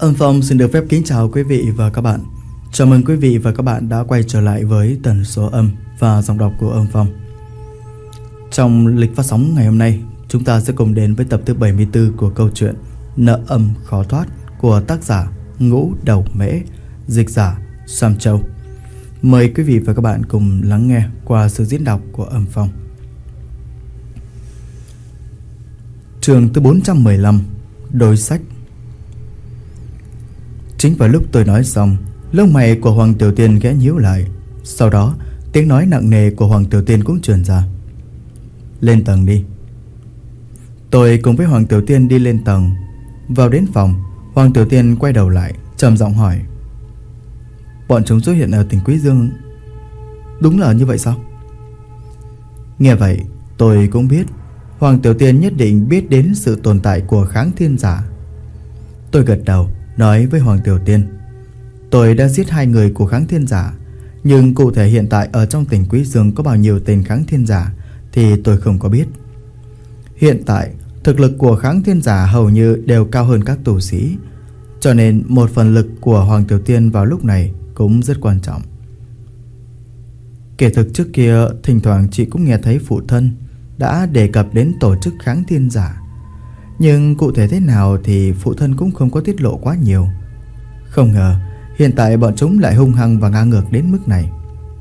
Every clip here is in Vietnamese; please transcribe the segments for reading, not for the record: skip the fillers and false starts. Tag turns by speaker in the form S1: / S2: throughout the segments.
S1: Âm Phong xin được phép kính chào quý vị và các bạn. Chào mừng quý vị và các bạn đã quay trở lại với tần số âm và giọng đọc của Âm Phong. Trong lịch phát sóng ngày hôm nay, chúng ta sẽ cùng đến với tập thứ 74 của câu chuyện Nợ âm khó thoát của tác giả Ngũ Đầu Mễ, dịch giả Sam Châu. Mời quý vị và các bạn cùng lắng nghe qua sự diễn đọc của Âm Phong. Chương thứ 415, Đôi sách. Chính vào lúc tôi nói xong, lông mày của Hoàng Tiểu Tiên khẽ nhíu lại. Sau đó tiếng nói nặng nề của Hoàng Tiểu Tiên cũng truyền ra: lên tầng đi. Tôi cùng với Hoàng Tiểu Tiên đi lên tầng. Vào đến phòng, Hoàng Tiểu Tiên quay đầu lại trầm giọng hỏi: bọn chúng xuất hiện ở tỉnh Quý Dương? Đúng là như vậy sao? Nghe vậy tôi cũng biết Hoàng Tiểu Tiên nhất định biết đến sự tồn tại của kháng thiên giả. Tôi gật đầu nói với Hoàng Tiểu Tiên: tôi đã giết 2 người của kháng thiên giả, nhưng cụ thể hiện tại ở trong tỉnh Quý Dương có bao nhiêu tên kháng thiên giả thì tôi không có biết. Hiện tại thực lực của kháng thiên giả hầu như đều cao hơn các tù sĩ, cho nên một phần lực của Hoàng Tiểu Tiên vào lúc này cũng rất quan trọng. Kể thực trước kia thỉnh thoảng chị cũng nghe thấy phụ thân đã đề cập đến tổ chức kháng thiên giả, nhưng cụ thể thế nào thì phụ thân cũng không có tiết lộ quá nhiều. Không ngờ hiện tại bọn chúng lại hung hăng và ngang ngược đến mức này.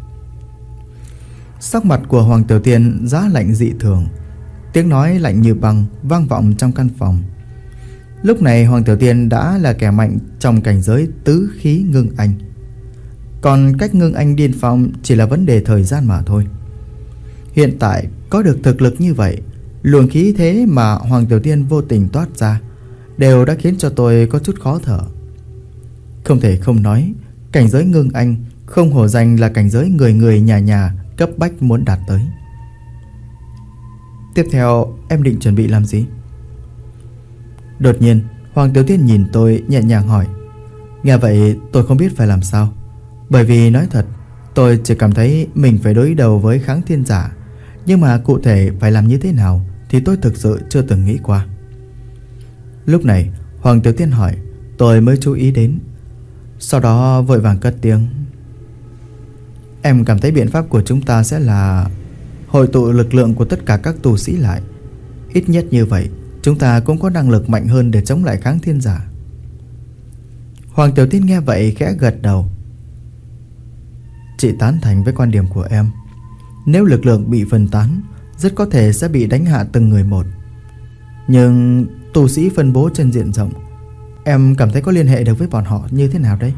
S1: Sắc mặt của Hoàng Tiểu Tiên giá lạnh dị thường, tiếng nói lạnh như băng vang vọng trong căn phòng. Lúc này Hoàng Tiểu Tiên đã là kẻ mạnh trong cảnh giới tứ khí ngưng anh, còn cách ngưng anh điên phong chỉ là vấn đề thời gian mà thôi. Hiện tại có được thực lực như vậy, luồng khí thế mà Hoàng Tiểu Tiên vô tình toát ra đều đã khiến cho tôi có chút khó thở. Không thể không nói, cảnh giới ngưng anh không hổ danh là cảnh giới người người nhà nhà cấp bách muốn đạt tới. Tiếp theo em định chuẩn bị làm gì? Đột nhiên Hoàng Tiểu Tiên nhìn tôi nhẹ nhàng hỏi. Nghe vậy tôi không biết phải làm sao, bởi vì nói thật tôi chỉ cảm thấy mình phải đối đầu với kháng thiên giả, nhưng mà cụ thể phải làm như thế nào thì tôi thực sự chưa từng nghĩ qua. Lúc này Hoàng Tiểu Tiên hỏi, tôi mới chú ý đến, sau đó vội vàng cất tiếng: em cảm thấy biện pháp của chúng ta sẽ là hội tụ lực lượng của tất cả các tù sĩ lại. Ít nhất như vậy chúng ta cũng có năng lực mạnh hơn để chống lại kháng thiên giả. Hoàng Tiểu Tiên nghe vậy khẽ gật đầu. Chị tán thành với quan điểm của em. Nếu lực lượng bị phân tán, rất có thể sẽ bị đánh hạ từng người một. Nhưng tù sĩ phân bố trên diện rộng, em cảm thấy có liên hệ được với bọn họ như thế nào đây?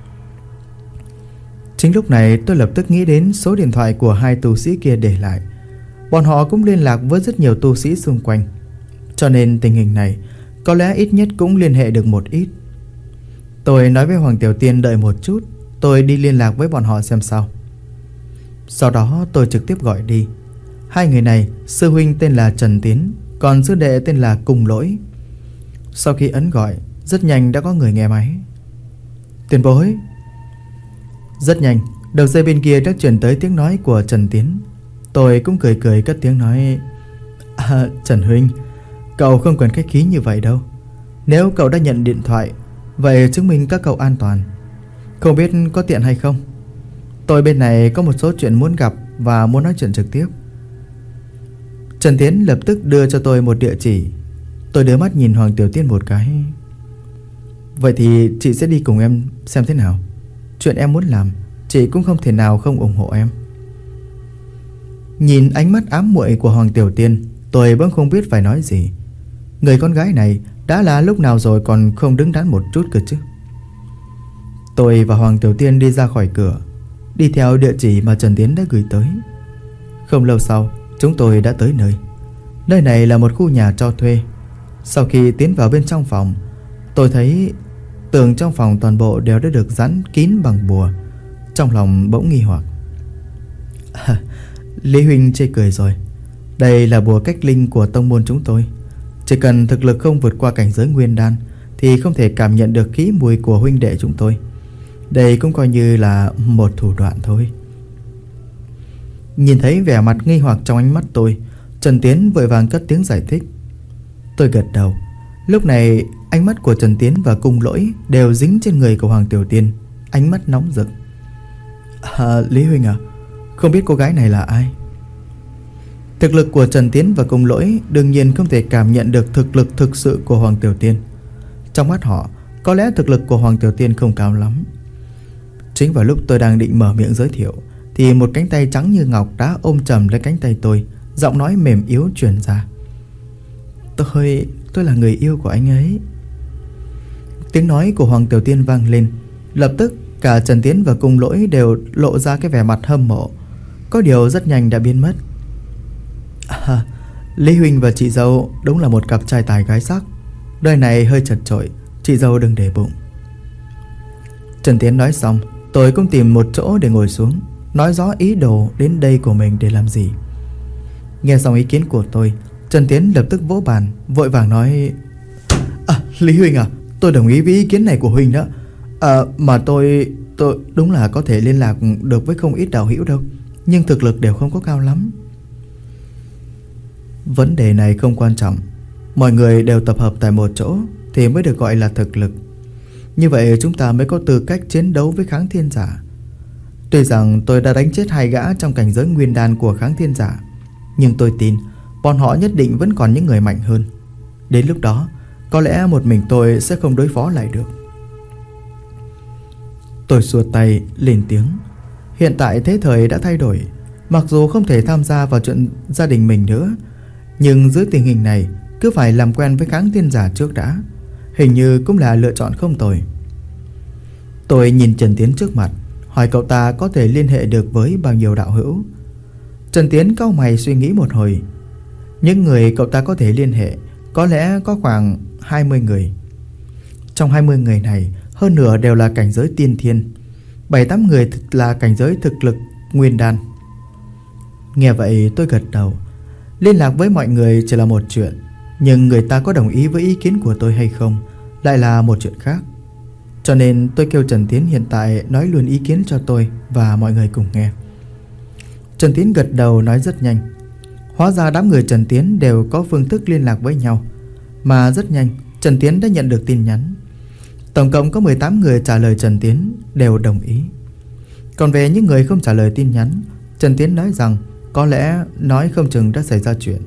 S1: Chính lúc này tôi lập tức nghĩ đến số điện thoại của 2 tù sĩ kia để lại. Bọn họ cũng liên lạc với rất nhiều tù sĩ xung quanh, cho nên tình hình này có lẽ ít nhất cũng liên hệ được một ít. Tôi nói với Hoàng Tiểu Tiên đợi một chút, tôi đi liên lạc với bọn họ xem sao. Sau đó tôi trực tiếp gọi đi. 2 người này, sư huynh tên là Trần Tiến, còn sư đệ tên là Cùng Lỗi. Sau khi ấn gọi, rất nhanh đã có người nghe máy. Tiền bối. Rất nhanh, đầu dây bên kia đã truyền tới tiếng nói của Trần Tiến. Tôi cũng cười cười cất tiếng nói: Trần huynh, cậu không cần khách khí như vậy đâu. Nếu cậu đã nhận điện thoại, vậy chứng minh các cậu an toàn. Không biết có tiện hay không? Tôi bên này có một số chuyện muốn gặp và muốn nói chuyện trực tiếp. Trần Tiến lập tức đưa cho tôi một địa chỉ. Tôi đưa mắt nhìn Hoàng Tiểu Tiên một cái. Vậy thì chị sẽ đi cùng em xem thế nào. Chuyện em muốn làm, chị cũng không thể nào không ủng hộ em. Nhìn ánh mắt ám muội của Hoàng Tiểu Tiên, tôi vẫn không biết phải nói gì. Người con gái này đã là lúc nào rồi còn không đứng đắn một chút cơ chứ. Tôi và Hoàng Tiểu Tiên đi ra khỏi cửa, đi theo địa chỉ mà Trần Tiến đã gửi tới. Không lâu sau, chúng tôi đã tới nơi. Nơi này là một khu nhà cho thuê. Sau khi tiến vào bên trong phòng, tôi thấy tường trong phòng toàn bộ đều đã được dán kín bằng bùa. Trong lòng bỗng nghi hoặc. Lý huynh chê cười rồi. Đây là bùa cách linh của tông môn chúng tôi. Chỉ cần thực lực không vượt qua cảnh giới nguyên đan thì không thể cảm nhận được khí mùi của huynh đệ chúng tôi. Đây cũng coi như là một thủ đoạn thôi. Nhìn thấy vẻ mặt nghi hoặc trong ánh mắt tôi, Trần Tiến vội vàng cất tiếng giải thích. Tôi gật đầu. Lúc này Ánh mắt của Trần Tiến và Cung Lỗi đều dính trên người của Hoàng Tiểu Tiên, ánh mắt nóng rực. Lý huynh à, không biết cô gái này là ai? Thực lực của Trần Tiến và Cung Lỗi đương nhiên không thể cảm nhận được thực lực thực sự của Hoàng Tiểu Tiên. Trong mắt họ, có lẽ thực lực của Hoàng Tiểu Tiên không cao lắm. Chính vào lúc tôi đang định mở miệng giới thiệu thì một cánh tay trắng như ngọc đã ôm chầm lấy cánh tay tôi, giọng nói mềm yếu truyền ra. Tôi là người yêu của anh ấy. Tiếng nói của Hoàng Tiểu Tiên vang lên. Lập tức cả Trần Tiến và Cung Lỗi đều lộ ra cái vẻ mặt hâm mộ. Có điều rất nhanh đã biến mất. Lý huynh và chị dâu đúng là một cặp trai tài gái sắc. Đời này hơi chật chội, chị dâu đừng để bụng. Trần Tiến nói xong, tôi cũng tìm một chỗ để ngồi xuống, nói rõ ý đồ đến đây của mình để làm gì. Nghe xong ý kiến của tôi, Trần Tiến lập tức vỗ bàn, vội vàng nói: Lý huynh à, tôi đồng ý với ý kiến này của huynh đó. Mà tôi đúng là có thể liên lạc được với không ít đạo hữu đâu, nhưng thực lực đều không có cao lắm. Vấn đề này không quan trọng. Mọi người đều tập hợp tại một chỗ thì mới được gọi là thực lực. Như vậy chúng ta mới có tư cách chiến đấu với Kháng Thiên Giả. Tuy rằng tôi đã đánh chết 2 gã trong cảnh giới nguyên đan của Kháng Thiên Giả, nhưng tôi tin bọn họ nhất định vẫn còn những người mạnh hơn. Đến lúc đó có lẽ một mình tôi sẽ không đối phó lại được. Tôi xua tay lên tiếng. Hiện tại thế thời đã thay đổi. Mặc dù không thể tham gia vào chuyện gia đình mình nữa, nhưng dưới tình hình này cứ phải làm quen với Kháng Thiên Giả trước đã, hình như cũng là lựa chọn không tồi. Tôi nhìn Trần Tiến trước mặt, hỏi cậu ta có thể liên hệ được với bao nhiêu đạo hữu. Trần Tiến cau mày suy nghĩ một hồi. Những người cậu ta có thể liên hệ có lẽ có khoảng 20 người. Trong 20 người này, hơn nửa đều là cảnh giới tiên thiên, 7-8 người là cảnh giới thực lực nguyên đan. Nghe vậy tôi gật đầu. Liên lạc với mọi người chỉ là một chuyện, nhưng người ta có đồng ý với ý kiến của tôi hay không lại là một chuyện khác. Cho nên tôi kêu Trần Tiến hiện tại nói luôn ý kiến cho tôi và mọi người cùng nghe. Trần Tiến gật đầu nói rất nhanh. Hóa ra đám người Trần Tiến đều có phương thức liên lạc với nhau. Mà rất nhanh Trần Tiến đã nhận được tin nhắn. Tổng cộng có 18 người trả lời Trần Tiến đều đồng ý. Còn về những người không trả lời tin nhắn, Trần Tiến nói rằng có lẽ nói không chừng đã xảy ra chuyện.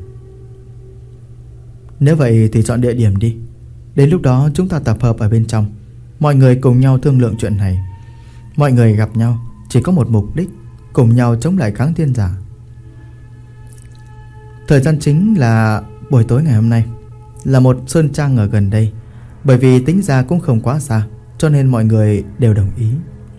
S1: Nếu vậy thì chọn địa điểm đi. Đến lúc đó chúng ta tập hợp ở bên trong, mọi người cùng nhau thương lượng chuyện này. Mọi người gặp nhau chỉ có một mục đích, cùng nhau chống lại Kháng Thiên Giả. Thời gian chính là buổi tối ngày hôm nay, là một sơn trang ở gần đây. Bởi vì tính ra cũng không quá xa, cho nên mọi người đều đồng ý.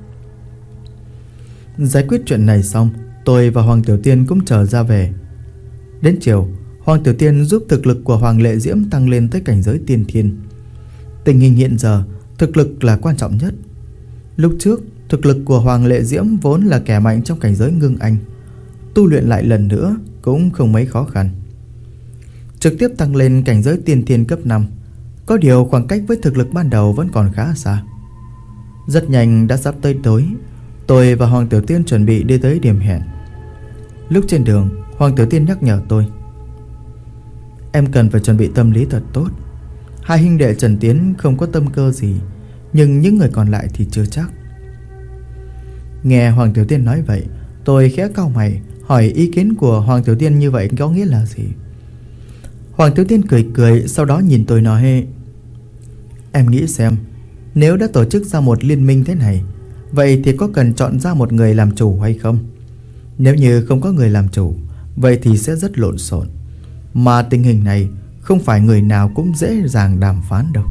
S1: Giải quyết chuyện này xong, tôi và Hoàng Tiểu Tiên cũng trở ra về. Đến chiều, Hoàng Tiểu Tiên giúp thực lực của Hoàng Lệ Diễm tăng lên tới cảnh giới tiên thiên. Tình hình hiện giờ, thực lực là quan trọng nhất. Lúc trước, thực lực của Hoàng Lệ Diễm vốn là kẻ mạnh trong cảnh giới ngưng anh, tu luyện lại lần nữa cũng không mấy khó khăn, trực tiếp tăng lên cảnh giới tiên thiên cấp 5. Có điều khoảng cách với thực lực ban đầu vẫn còn khá xa. Rất nhanh đã sắp tới tối, tôi và Hoàng Tiểu Tiên chuẩn bị đi tới điểm hẹn. Lúc trên đường, Hoàng Tiểu Tiên nhắc nhở tôi: Em cần phải chuẩn bị tâm lý thật tốt. Hai huynh đệ Trần Tiến không có tâm cơ gì, nhưng những người còn lại thì chưa chắc. Nghe Hoàng Tiểu Tiên nói vậy, tôi khẽ cau mày, hỏi ý kiến của Hoàng Tiểu Tiên như vậy có nghĩa là gì. Hoàng Tiểu Tiên cười cười, sau đó nhìn tôi nói: Em nghĩ xem, nếu đã tổ chức ra một liên minh thế này, vậy thì có cần chọn ra một người làm chủ hay không? Nếu như không có người làm chủ, vậy thì sẽ rất lộn xộn. Mà tình hình này không phải người nào cũng dễ dàng đàm phán đâu.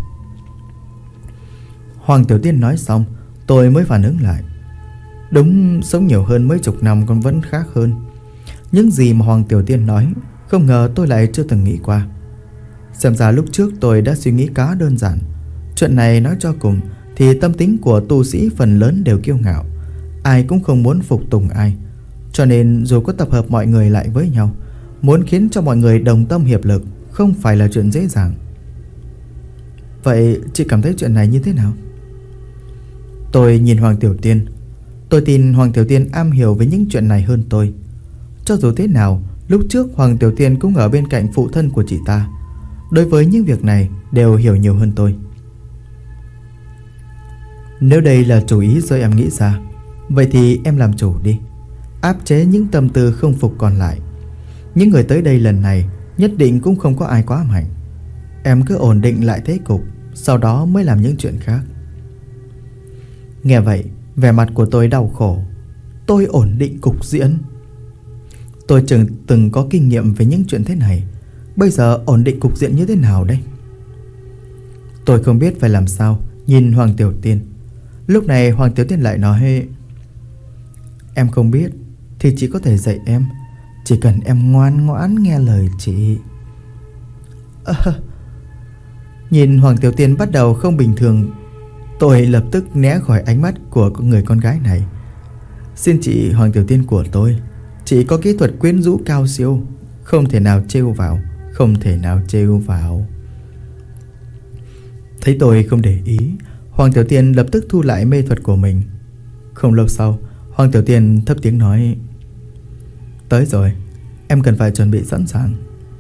S1: Hoàng Tiểu Tiên nói xong, tôi mới phản ứng lại. Đúng, sống nhiều hơn mấy chục năm còn vẫn khác hơn. Những gì mà Hoàng Tiểu Tiên nói, không ngờ tôi lại chưa từng nghĩ qua. Xem ra lúc trước tôi đã suy nghĩ khá đơn giản. Chuyện này nói cho cùng thì tâm tính của tu sĩ phần lớn đều kiêu ngạo, ai cũng không muốn phục tùng ai. Cho nên dù có tập hợp mọi người lại với nhau, muốn khiến cho mọi người đồng tâm hiệp lực không phải là chuyện dễ dàng. Vậy chị cảm thấy chuyện này như thế nào? Tôi nhìn Hoàng Tiểu Tiên. Tôi tin Hoàng Tiểu Tiên am hiểu về những chuyện này hơn tôi. Cho dù thế nào, lúc trước Hoàng Tiểu Tiên cũng ở bên cạnh phụ thân của chị ta, đối với những việc này đều hiểu nhiều hơn tôi. Nếu đây là chủ ý do em nghĩ ra, vậy thì em làm chủ đi, áp chế những tâm tư không phục còn lại. Những người tới đây lần này nhất định cũng không có ai quá mạnh. Em cứ ổn định lại thế cục, sau đó mới làm những chuyện khác. Nghe vậy, vẻ mặt của tôi đau khổ. Tôi ổn định cục diện? Tôi từng có kinh nghiệm về những chuyện thế này. Bây giờ ổn định cục diện như thế nào đây? Tôi không biết phải làm sao, nhìn Hoàng Tiểu Tiên. Lúc này Hoàng Tiểu Tiên lại nói: Em không biết thì chị có thể dạy em, chỉ cần em ngoan ngoãn nghe lời chị. Nhìn Hoàng Tiểu Tiên bắt đầu không bình thường, tôi lập tức né khỏi ánh mắt của người con gái này. Xin chị Hoàng Tiểu Tiên của tôi, chị có kỹ thuật quyến rũ cao siêu, không thể nào trêu vào, không thể nào trêu vào. Thấy tôi không để ý, Hoàng Tiểu Tiên lập tức thu lại mê thuật của mình. Không lâu sau, Hoàng Tiểu Tiên thấp tiếng nói: Tới rồi, em cần phải chuẩn bị sẵn sàng.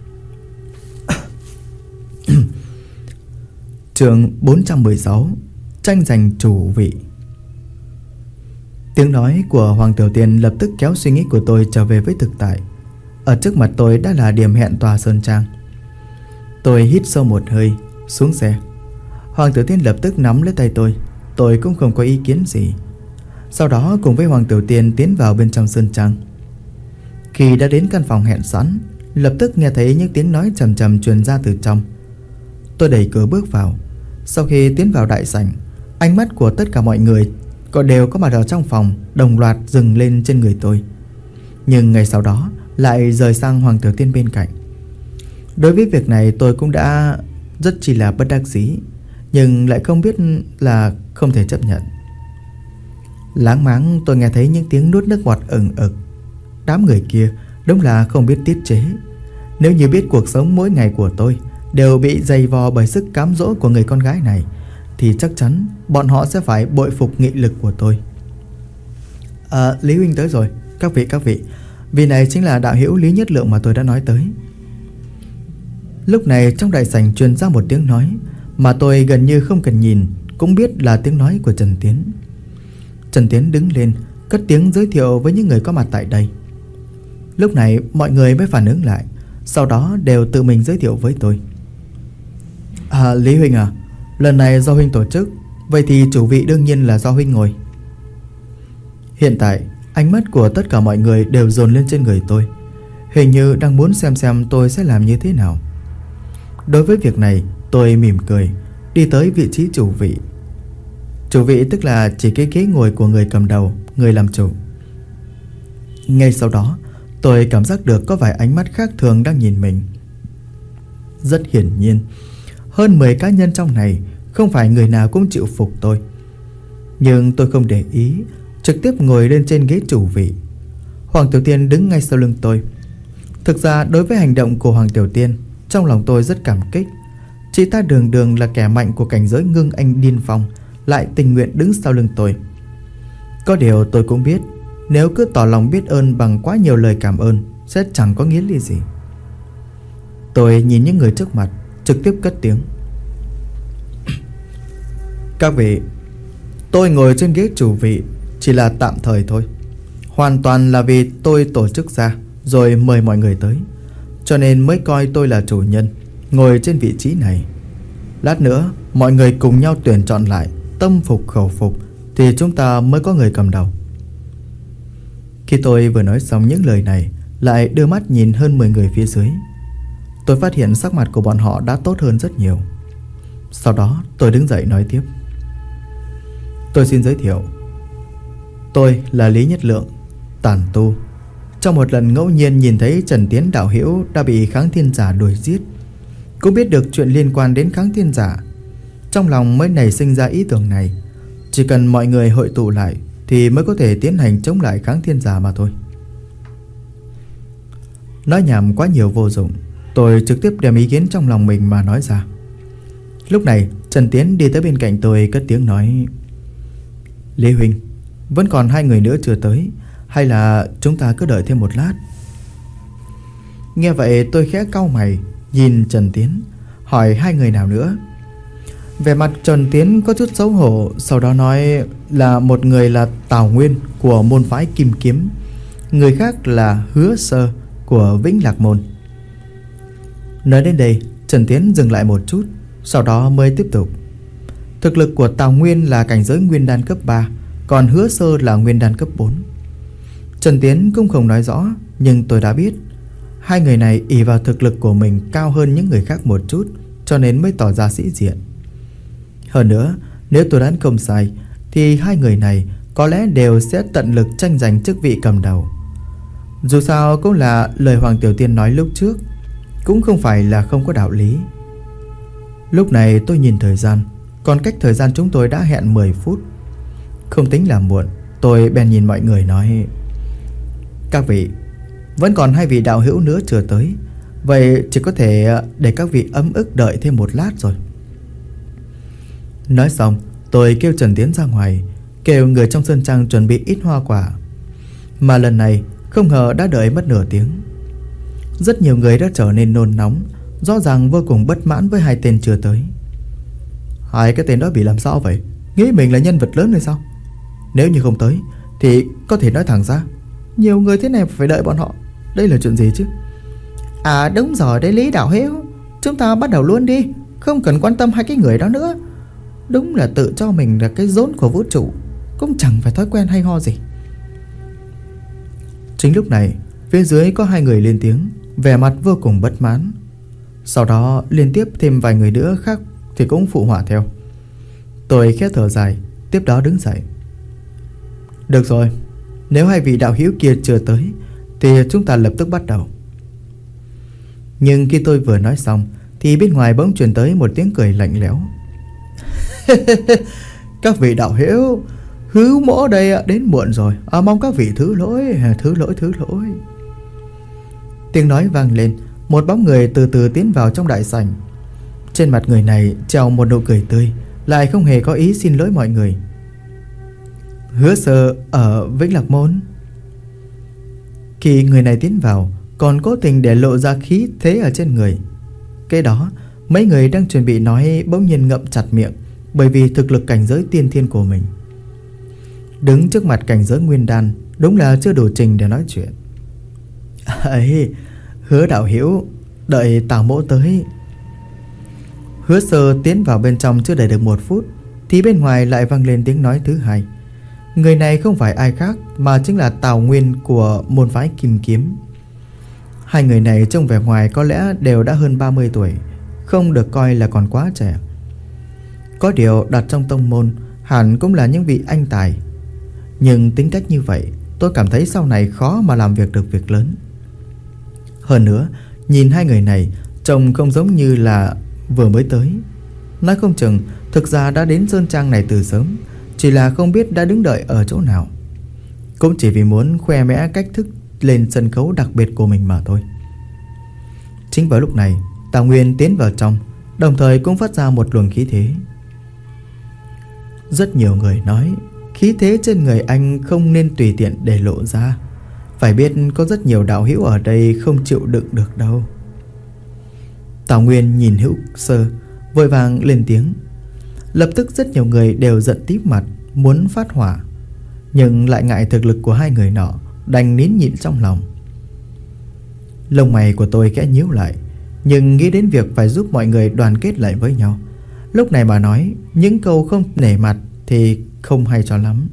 S1: Chương 416: Tranh giành chủ vị. Tiếng nói của Hoàng Tiểu Tiên lập tức kéo suy nghĩ của tôi trở về với thực tại. Ở trước mặt tôi đã là điểm hẹn tòa sơn trang. Tôi hít sâu một hơi, xuống xe. Hoàng Tiểu Tiên lập tức nắm lấy tay tôi cũng không có ý kiến gì. Sau đó cùng với Hoàng Tiểu Tiên tiến vào bên trong sơn trang. Khi đã đến căn phòng hẹn sẵn, lập tức nghe thấy những tiếng nói trầm trầm truyền ra từ trong. Tôi đẩy cửa bước vào. Sau khi tiến vào đại sảnh, ánh mắt của tất cả mọi người đều có mặt ở trong phòng đồng loạt dừng lên trên người tôi. Nhưng ngay sau đó lại rời sang Hoàng Tiểu Tiên bên cạnh. Đối với việc này tôi cũng đã rất chỉ là bất đắc dĩ, nhưng lại không biết là không thể chấp nhận. Láng máng tôi nghe thấy những tiếng nuốt nước bọt ừng ực. Đám người kia đúng là không biết tiết chế. Nếu như biết cuộc sống mỗi ngày của tôi đều bị dày vò bởi sức cám dỗ của người con gái này, thì chắc chắn bọn họ sẽ phải bội phục nghị lực của tôi. Lý huynh tới rồi. Các vị, vị này chính là đạo hữu Lý Nhất Lượng mà tôi đã nói tới. Lúc này trong đại sảnh truyền ra một tiếng nói mà tôi gần như không cần nhìn cũng biết là tiếng nói của Trần Tiến. Trần Tiến đứng lên, cất tiếng giới thiệu với những người có mặt tại đây. Lúc này mọi người mới phản ứng lại, sau đó đều tự mình giới thiệu với tôi. Lý huynh à, lần này do huynh tổ chức, vậy thì chủ vị đương nhiên là do huynh ngồi. Hiện tại ánh mắt của tất cả mọi người đều dồn lên trên người tôi, hình như đang muốn xem tôi sẽ làm như thế nào. Đối với việc này tôi mỉm cười, đi tới vị trí chủ vị. Chủ vị tức là chỉ cái ghế ngồi của người cầm đầu, người làm chủ. Ngay sau đó tôi cảm giác được có vài ánh mắt khác thường đang nhìn mình. Rất hiển nhiên, hơn 10 cá nhân trong này không phải người nào cũng chịu phục tôi. Nhưng tôi không để ý, trực tiếp ngồi lên trên ghế chủ vị. Hoàng Tiểu Tiên đứng ngay sau lưng tôi. Thực ra đối với hành động của Hoàng Tiểu Tiên, trong lòng tôi rất cảm kích. Chị ta đường đường là kẻ mạnh của cảnh giới ngưng anh điên phong, lại tình nguyện đứng sau lưng tôi. Có điều tôi cũng biết, nếu cứ tỏ lòng biết ơn bằng quá nhiều lời cảm ơn sẽ chẳng có nghĩa lý gì. Tôi nhìn những người trước mặt, trực tiếp cất tiếng: Các vị, tôi ngồi trên ghế chủ vị chỉ là tạm thời thôi. Hoàn toàn là vì tôi tổ chức ra rồi mời mọi người tới, cho nên mới coi tôi là chủ nhân ngồi trên vị trí này. Lát nữa mọi người cùng nhau tuyển chọn lại, tâm phục khẩu phục thì chúng ta mới có người cầm đầu. Khi tôi vừa nói xong những lời này, lại đưa mắt nhìn hơn 10 người phía dưới. Tôi phát hiện sắc mặt của bọn họ đã tốt hơn rất nhiều. Sau đó tôi đứng dậy nói tiếp: Tôi xin giới thiệu, tôi là Lý Nhất Lượng, tàn tu. Trong một lần ngẫu nhiên nhìn thấy Trần Tiến đạo hữu đã bị Kháng Thiên Giả đuổi giết, cũng biết được chuyện liên quan đến Kháng Thiên Giả, trong lòng mới nảy sinh ra ý tưởng này. Chỉ cần mọi người hội tụ lại thì mới có thể tiến hành chống lại Kháng Thiên Giả mà thôi. Nói nhảm quá nhiều vô dụng, tôi trực tiếp đem ý kiến trong lòng mình mà nói ra. Lúc này Trần Tiến đi tới bên cạnh tôi, cất tiếng nói: Lý huynh, vẫn còn 2 người nữa chưa tới, hay là chúng ta cứ đợi thêm một lát? Nghe vậy tôi khẽ cau mày nhìn Trần Tiến, hỏi 2 người nào nữa. Vẻ mặt Trần Tiến có chút xấu hổ, sau đó nói là một người là Tào Nguyên của môn phái Kim Kiếm, người khác là Hứa Sơ của Vĩnh Lạc Môn. Nói đến đây, Trần Tiến dừng lại một chút, sau đó mới tiếp tục. Thực lực của Tào Nguyên là cảnh giới nguyên đan cấp 3, còn Hứa Sơ là nguyên đan cấp 4. Trần Tiến cũng không nói rõ, nhưng tôi đã biết hai người này ỷ vào thực lực của mình cao hơn những người khác một chút, cho nên mới tỏ ra sĩ diện. Hơn nữa, nếu tôi đoán không sai thì hai người này có lẽ đều sẽ tận lực tranh giành chức vị cầm đầu. Dù sao cũng là lời Hoàng Tiểu Tiên nói lúc trước, cũng không phải là không có đạo lý. Lúc này tôi nhìn thời gian, còn cách thời gian chúng tôi đã hẹn 10 phút. Không tính là muộn, tôi bèn nhìn mọi người nói: các vị, vẫn còn 2 vị đạo hữu nữa chưa tới, vậy chỉ có thể để các vị ấm ức đợi thêm một lát rồi. Nói xong, tôi kêu Trần Tiến ra ngoài, kêu người trong sơn trang chuẩn bị ít hoa quả. Mà lần này không ngờ đã đợi mất nửa tiếng. Rất nhiều người đã trở nên nôn nóng, rõ ràng vô cùng bất mãn với 2 tên chưa tới. Hai cái tên đó bị làm sao vậy? Nghĩ mình là nhân vật lớn hay sao? Nếu như không tới thì có thể nói thẳng ra, nhiều người thế này phải đợi bọn họ, đây là chuyện gì chứ? À đúng rồi đấy Lý đạo hữu, chúng ta bắt đầu luôn đi, không cần quan tâm 2 cái người đó nữa. Đúng là tự cho mình là cái rốn của vũ trụ, cũng chẳng phải thói quen hay ho gì. Chính lúc này, phía dưới có 2 người lên tiếng, vẻ mặt vô cùng bất mãn. Sau đó liên tiếp thêm vài người nữa khác thì cũng phụ họa theo. Tôi khẽ thở dài, tiếp đó đứng dậy. Được rồi, nếu 2 vị đạo hữu kia chưa tới thì chúng ta lập tức bắt đầu. Nhưng khi tôi vừa nói xong thì bên ngoài bỗng truyền tới một tiếng cười lạnh lẽo. Các vị đạo hữu, Hữu Mỗ đây đến muộn rồi, mong các vị thứ lỗi. Tiếng nói vang lên, một bóng người từ từ tiến vào trong đại sảnh. Trên mặt người này treo một nụ cười tươi, lại không hề có ý xin lỗi mọi người. Hứa Sơ ở Vĩnh Lạc Môn. Khi người này tiến vào, còn cố tình để lộ ra khí thế ở trên người. Cái đó, mấy người đang chuẩn bị nói bỗng nhiên ngậm chặt miệng, bởi vì thực lực cảnh giới tiên thiên của mình. Đứng trước mặt cảnh giới nguyên đan, đúng là chưa đủ trình để nói chuyện. Ấy, Hứa đạo hữu, đợi Tào mỗ tới. Hứa Sơ tiến vào bên trong chưa đầy được 1 phút thì bên ngoài lại vang lên tiếng nói thứ hai. Người này không phải ai khác mà chính là Tào Nguyên của môn phái Kim Kiếm. 2 người này trông vẻ ngoài có lẽ đều đã hơn 30 tuổi, không được coi là còn quá trẻ. Có điều đặt trong tông môn hẳn cũng là những vị anh tài. Nhưng tính cách như vậy, tôi cảm thấy sau này khó mà làm việc được việc lớn. Hơn nữa, nhìn 2 người này trông không giống như là vừa mới tới. Nói không chừng thực ra đã đến sơn trang này từ sớm, chỉ là không biết đã đứng đợi ở chỗ nào. Cũng chỉ vì muốn khoe mẽ cách thức lên sân khấu đặc biệt của mình mà thôi. Chính vào lúc này, Tào Nguyên tiến vào trong, đồng thời cũng phát ra một luồng khí thế. Rất nhiều người nói khí thế trên người anh không nên tùy tiện để lộ ra, phải biết có rất nhiều đạo hữu ở đây không chịu đựng được đâu. Tào Nguyên nhìn Hữu Sơ, vội vàng lên tiếng. Lập tức rất nhiều người đều giận tím mặt, muốn phát hỏa, nhưng lại ngại thực lực của 2 người nọ, đành nín nhịn trong lòng. Lông mày của tôi khẽ nhíu lại, nhưng nghĩ đến việc phải giúp mọi người đoàn kết lại với nhau, lúc này mà nói những câu không nể mặt thì không hay cho lắm.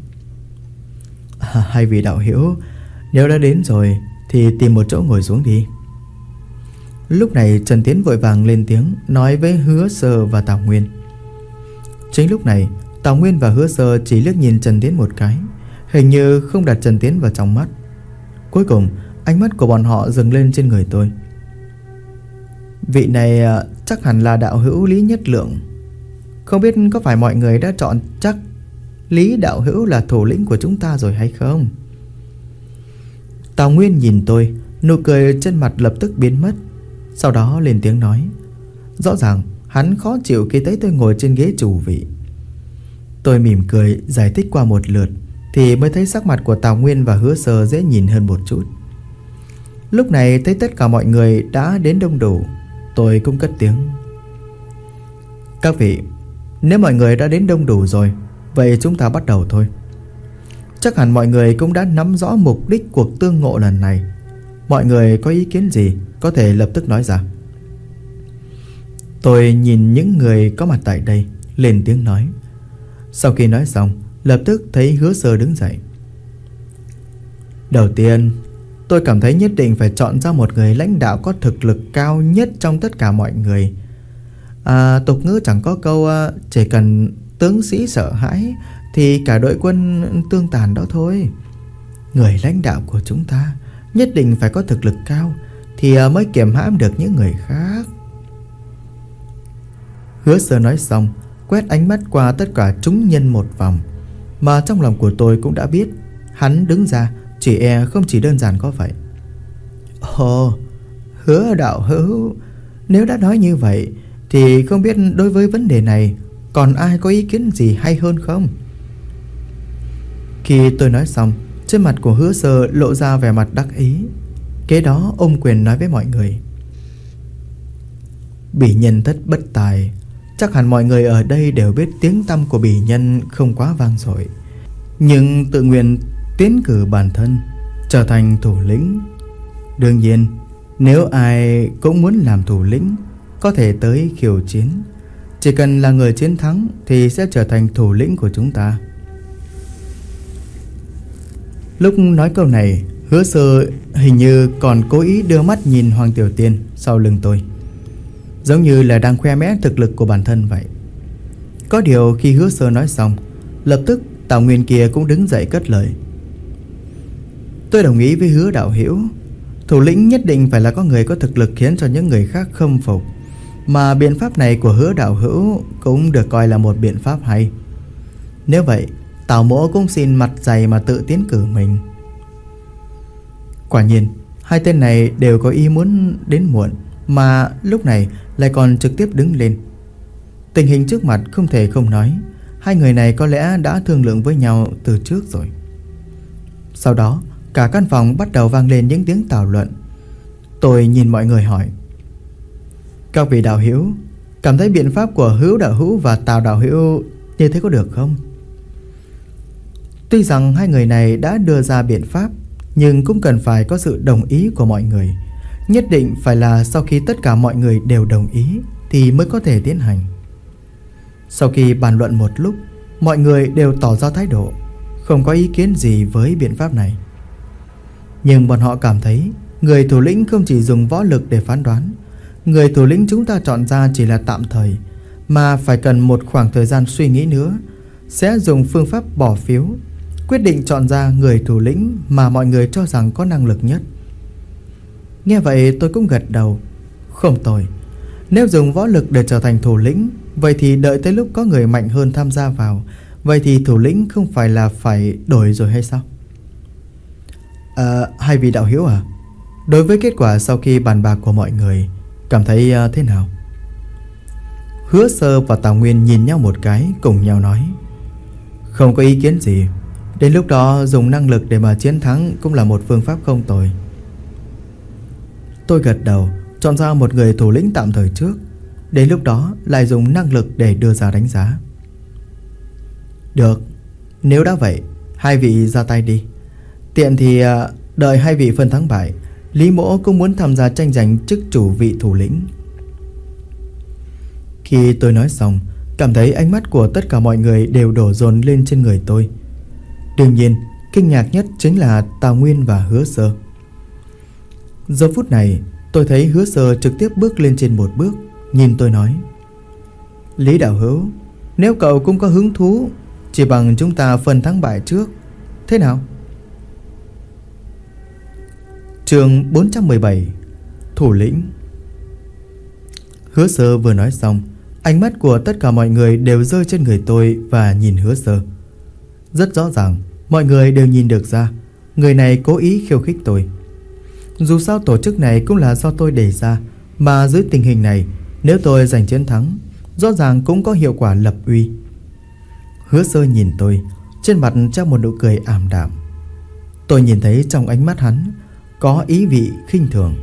S1: 2 vị đạo hữu, nếu đã đến rồi thì tìm một chỗ ngồi xuống đi. Lúc này Trần Tiến vội vàng lên tiếng, nói với Hứa Sơ và Tào Nguyên. Chính lúc này, Tào Nguyên và Hứa Sơ chỉ liếc nhìn Trần Tiến một cái, hình như không đặt Trần Tiến vào trong mắt. Cuối cùng, ánh mắt của bọn họ dừng lên trên người tôi. Vị này chắc hẳn là đạo hữu Lý Nhất Lượng. Không biết có phải mọi người đã chọn chắc Lý đạo hữu là thủ lĩnh của chúng ta rồi hay không? Tào Nguyên nhìn tôi, nụ cười trên mặt lập tức biến mất. Sau đó lên tiếng nói. Rõ ràng hắn khó chịu khi thấy tôi ngồi trên ghế chủ vị. Tôi mỉm cười giải thích qua một lượt thì mới thấy sắc mặt của Tào Nguyên và Hứa Sơ dễ nhìn hơn một chút. Lúc này thấy tất cả mọi người đã đến đông đủ, tôi cũng cất tiếng. Các vị, Nếu mọi người đã đến đông đủ rồi, vậy chúng ta bắt đầu thôi. Chắc hẳn mọi người cũng đã nắm rõ mục đích cuộc tương ngộ lần này. Mọi người có ý kiến gì có thể lập tức nói ra. Tôi nhìn những người có mặt tại đây, lên tiếng nói. Sau khi nói xong, lập tức thấy Hứa Sơ đứng dậy. Đầu tiên, tôi cảm thấy nhất định phải chọn ra một người lãnh đạo có thực lực cao nhất trong tất cả mọi người. Tục ngữ chẳng có câu chỉ cần tướng sĩ sợ hãi thì cả đội quân tương tàn đó thôi. Người lãnh đạo của chúng ta nhất định phải có thực lực cao thì mới kiềm hãm được những người khác. Hứa Sơ nói xong, quét ánh mắt qua tất cả chúng nhân một vòng, mà trong lòng của tôi cũng đã biết hắn đứng ra chỉ không chỉ đơn giản có vậy. Ồ, Hứa đạo hữu, nếu đã nói như vậy thì không biết đối với vấn đề này còn ai có ý kiến gì hay hơn không? Khi tôi nói xong, trên mặt của Hứa Sơ lộ ra vẻ mặt đắc ý. Kế đó ôm quyền nói với mọi người. Bỉ nhân thất bất tài. Chắc hẳn mọi người ở đây đều biết tiếng tăm của bỉ nhân không quá vang dội, nhưng tự nguyện tiến cử bản thân trở thành thủ lĩnh. Đương nhiên, nếu ai cũng muốn làm thủ lĩnh có thể tới khiêu chiến. Chỉ cần là người chiến thắng thì sẽ trở thành thủ lĩnh của chúng ta. Lúc nói câu này, Hứa Sơ hình như còn cố ý đưa mắt nhìn Hoàng Tiểu Tiên sau lưng tôi, giống như là đang khoe mẽ thực lực của bản thân vậy. Có điều khi Hứa Sơ nói xong, lập tức Tào Nguyên kia cũng đứng dậy cất lời. Tôi đồng ý với Hứa đạo hữu. Thủ lĩnh nhất định phải là có người có thực lực khiến cho những người khác khâm phục. Mà biện pháp này của Hứa đạo hữu cũng được coi là một biện pháp hay. Nếu vậy, Tào mỗ cũng xin mặt dày mà tự tiến cử mình. Quả nhiên, hai tên này đều có ý muốn đến muộn, mà lúc này lại còn trực tiếp đứng lên. Tình hình trước mặt không thể không nói, hai người này có lẽ đã thương lượng với nhau từ trước rồi. Sau đó, cả căn phòng bắt đầu vang lên những tiếng thảo luận. Tôi nhìn mọi người hỏi. Các vị đạo hữu, cảm thấy biện pháp của Hứa đạo hữu và Tào đạo hữu như thế có được không? Tuy rằng hai người này đã đưa ra biện pháp, nhưng cũng cần phải có sự đồng ý của mọi người. Nhất định phải là sau khi tất cả mọi người đều đồng ý thì mới có thể tiến hành. Sau khi bàn luận một lúc, mọi người đều tỏ ra thái độ không có ý kiến gì với biện pháp này. Nhưng bọn họ cảm thấy người thủ lĩnh không chỉ dùng võ lực để phán đoán. Người thủ lĩnh chúng ta chọn ra chỉ là tạm thời, mà phải cần một khoảng thời gian suy nghĩ nữa. Sẽ dùng phương pháp bỏ phiếu, quyết định chọn ra người thủ lĩnh mà mọi người cho rằng có năng lực nhất. Nghe vậy tôi cũng gật đầu. Không tồi. Nếu dùng võ lực để trở thành thủ lĩnh, vậy thì đợi tới lúc có người mạnh hơn tham gia vào, vậy thì thủ lĩnh không phải là phải đổi rồi hay sao? Hai vị đạo hữu à, đối với kết quả sau khi bàn bạc của mọi người, cảm thấy thế nào? Hứa Sơ và Tào Nguyên nhìn nhau một cái, cùng nhau nói. Không có ý kiến gì. Đến lúc đó dùng năng lực để mà chiến thắng cũng là một phương pháp không tồi. Tôi gật đầu, chọn ra một người thủ lĩnh tạm thời trước. Đến lúc đó lại dùng năng lực để đưa ra đánh giá. Được, nếu đã vậy, hai vị ra tay đi. Tiện thì đợi hai vị phân thắng bại, Lý mỗ cũng muốn tham gia tranh giành chức chủ vị thủ lĩnh. Khi tôi nói xong, cảm thấy ánh mắt của tất cả mọi người đều đổ dồn lên trên người tôi. Đương nhiên, kinh ngạc nhất chính là Tào Nguyên và Hứa Sơ. Giờ phút này, tôi thấy Hứa Sơ trực tiếp bước lên trên một bước, nhìn tôi nói. Lý đạo hữu, nếu cậu cũng có hứng thú, chỉ bằng chúng ta phân thắng bại trước, thế nào? Chương 417. Thủ lĩnh. Hứa Sơ vừa nói xong, ánh mắt của tất cả mọi người đều rơi trên người tôi và nhìn Hứa Sơ. Rất rõ ràng, mọi người đều nhìn được ra người này cố ý khiêu khích tôi. Dù sao tổ chức này cũng là do tôi đề ra, mà dưới tình hình này, nếu tôi giành chiến thắng, rõ ràng cũng có hiệu quả lập uy. Hứa Sơ nhìn tôi, trên mặt treo một nụ cười ảm đạm. Tôi nhìn thấy trong ánh mắt hắn có ý vị khinh thường.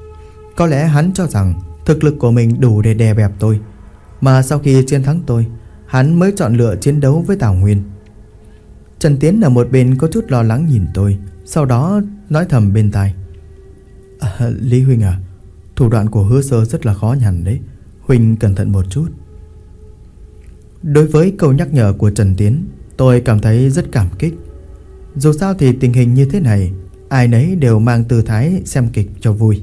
S1: Có lẽ hắn cho rằng thực lực của mình đủ để đè bẹp tôi, mà sau khi chiến thắng tôi, hắn mới chọn lựa chiến đấu với Tào Nguyên. Trần Tiến ở một bên có chút lo lắng nhìn tôi, sau đó nói thầm bên tai: Lý huynh à, thủ đoạn của Hứa Sơ rất là khó nhằn đấy, huynh cẩn thận một chút. Đối với câu nhắc nhở của Trần Tiến, tôi cảm thấy rất cảm kích. Dù sao thì tình hình như thế này, ai nấy đều mang tư thái xem kịch cho vui.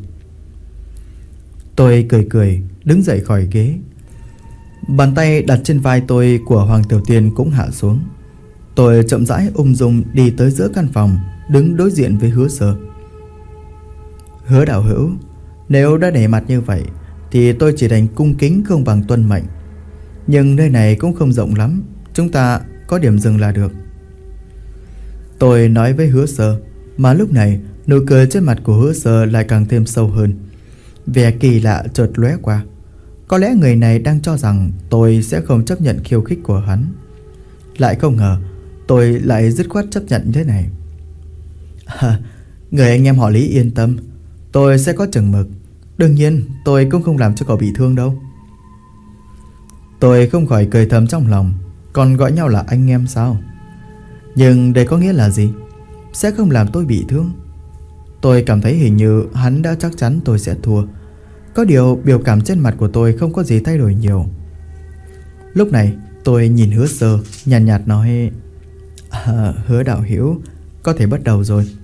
S1: Tôi cười cười đứng dậy khỏi ghế. Bàn tay đặt trên vai tôi của Hoàng Tiểu Tiên cũng hạ xuống. Tôi chậm rãi ung dung đi tới giữa căn phòng, đứng đối diện với Hứa Sơ. Hứa đạo hữu, nếu đã để mặt như vậy thì tôi chỉ đành cung kính không bằng tuân mệnh. Nhưng nơi này cũng không rộng lắm, chúng ta có điểm dừng là được. Tôi nói với Hứa Sơ, mà lúc này nụ cười trên mặt của Hứa Sơ lại càng thêm sâu hơn. Vẻ kỳ lạ chợt lóe qua. Có lẽ người này đang cho rằng tôi sẽ không chấp nhận khiêu khích của hắn. Lại không ngờ tôi lại dứt khoát chấp nhận thế này. Người anh em họ Lý yên tâm, tôi sẽ có chừng mực. Đương nhiên tôi cũng không làm cho cậu bị thương đâu. Tôi không khỏi cười thầm trong lòng. Còn gọi nhau là anh em sao? Nhưng đây có nghĩa là gì? Sẽ không làm tôi bị thương. Tôi cảm thấy hình như hắn đã chắc chắn tôi sẽ thua. Có điều biểu cảm trên mặt của tôi không có gì thay đổi nhiều. Lúc này tôi nhìn Hứa Sơ, nhàn nhạt nói: Hứa đạo hữu, có thể bắt đầu rồi.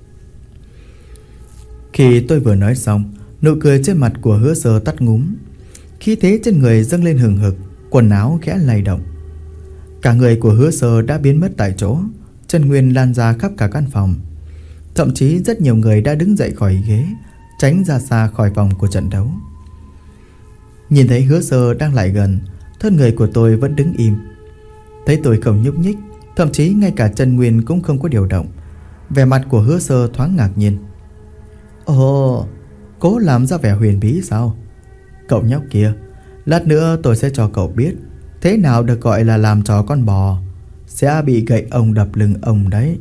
S1: Khi tôi vừa nói xong, nụ cười trên mặt của Hứa Sơ tắt ngúm. Khí thế trên người dâng lên hừng hực, quần áo khẽ lay động. Cả người của Hứa Sơ đã biến mất tại chỗ, chân nguyên lan ra khắp cả căn phòng. Thậm chí rất nhiều người đã đứng dậy khỏi ghế, tránh ra xa khỏi vòng của trận đấu. Nhìn thấy Hứa Sơ đang lại gần, thân người của tôi vẫn đứng im. Thấy tôi không nhúc nhích, thậm chí ngay cả chân nguyên cũng không có điều động, vẻ mặt của Hứa Sơ thoáng ngạc nhiên. Ồ, cố làm ra vẻ huyền bí sao? Cậu nhóc kia, lát nữa tôi sẽ cho cậu biết thế nào được gọi là làm trò con bò, sẽ bị gậy ông đập lưng ông đấy.